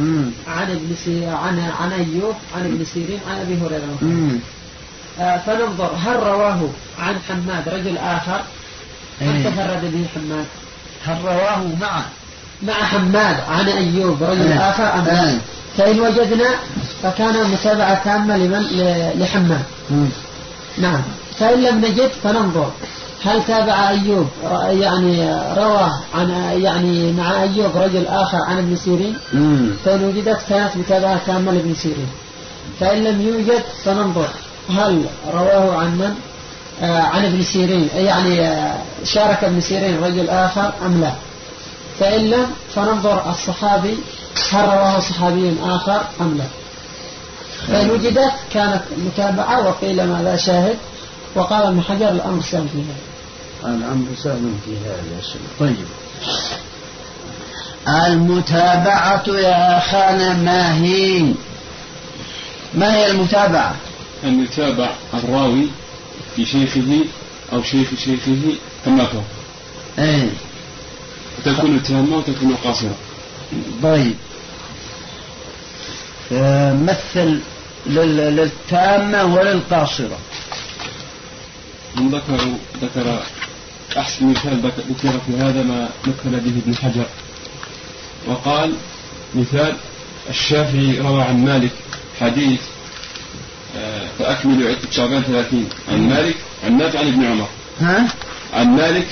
عن أيوب عن ابن سيرين عن أبي هريرة. فننظر هل رواه عن حماد رجل آخر أم تفرد به حماد؟ هل رواه مع حماد عن أيوب رجل آخر أم لا؟ فإن وجدنا فكان متابعة تامة لحماد. نعم. فإن لم نجد فننظر هل تابع أيوب يعني روى عن يعني مع أيوب رجل آخر عن ابن سيرين. فإن وجدت كانت متابعة تامة لابن سيرين. فإن لم يوجد فننظر هل رواه عن من عن ابن سيرين يعني شارك ابن سيرين رجل آخر أم لا. فإن لم فننظر الصحابي هل رواه صحابي آخر أم لا. فإن وجدت كانت متابعة وقيل ما لا شاهد. وقال ابن حجر الأمر سهل في هذا. الأمر سهل في هذا. طيب المتابعة يا أخانا ما هي المتابعة؟ أن يتابع الراوي في شيخه أو شيخ شيخه كما فهو. وتكون تامة وتكون قاصرة. طيب مثل للتامة وللقاصرة. ذكر أحسن مثال ذكر في هذا ما مثل به ابن حجر، وقال مثال الشافعي روى عن مالك حديث فأكملوا عدة شعبان 30 عن مالك عن نافع عن ابن عمر. عن مالك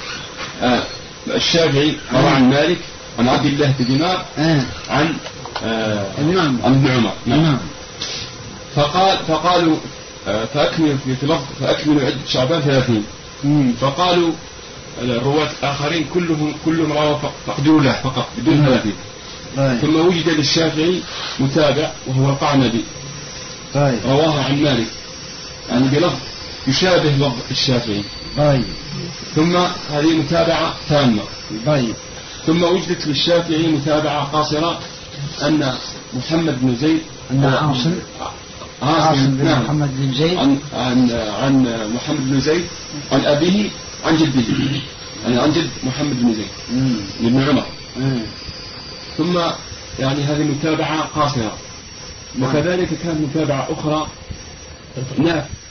الشافعي روى عن مالك عن عبد الله بن دينار عن ابن عمر. نعم. فقالوا فأكملوا في لفظ فأكملوا عدة شعبان 30. فقالوا الرواة الآخرين كلهم رووا فقدوا له فقط بدون 30. ثم وجد للشافعي متابع وهو القعنبي رواه عن مالك يعني بلفظ يشابه لفظ الشافعي. ثم هذه متابعة تامة. ثم وجدت للشافعي متابعة قاصرة أن محمد بن زيد عاصم بن محمد بن زيد عن محمد بن زيد عن أبيه عن جده يعني عن جد محمد بن زيد بن عمر. ثم يعني هذه متابعة قاصرة. وكذلك كانت متابعة أخرى نافع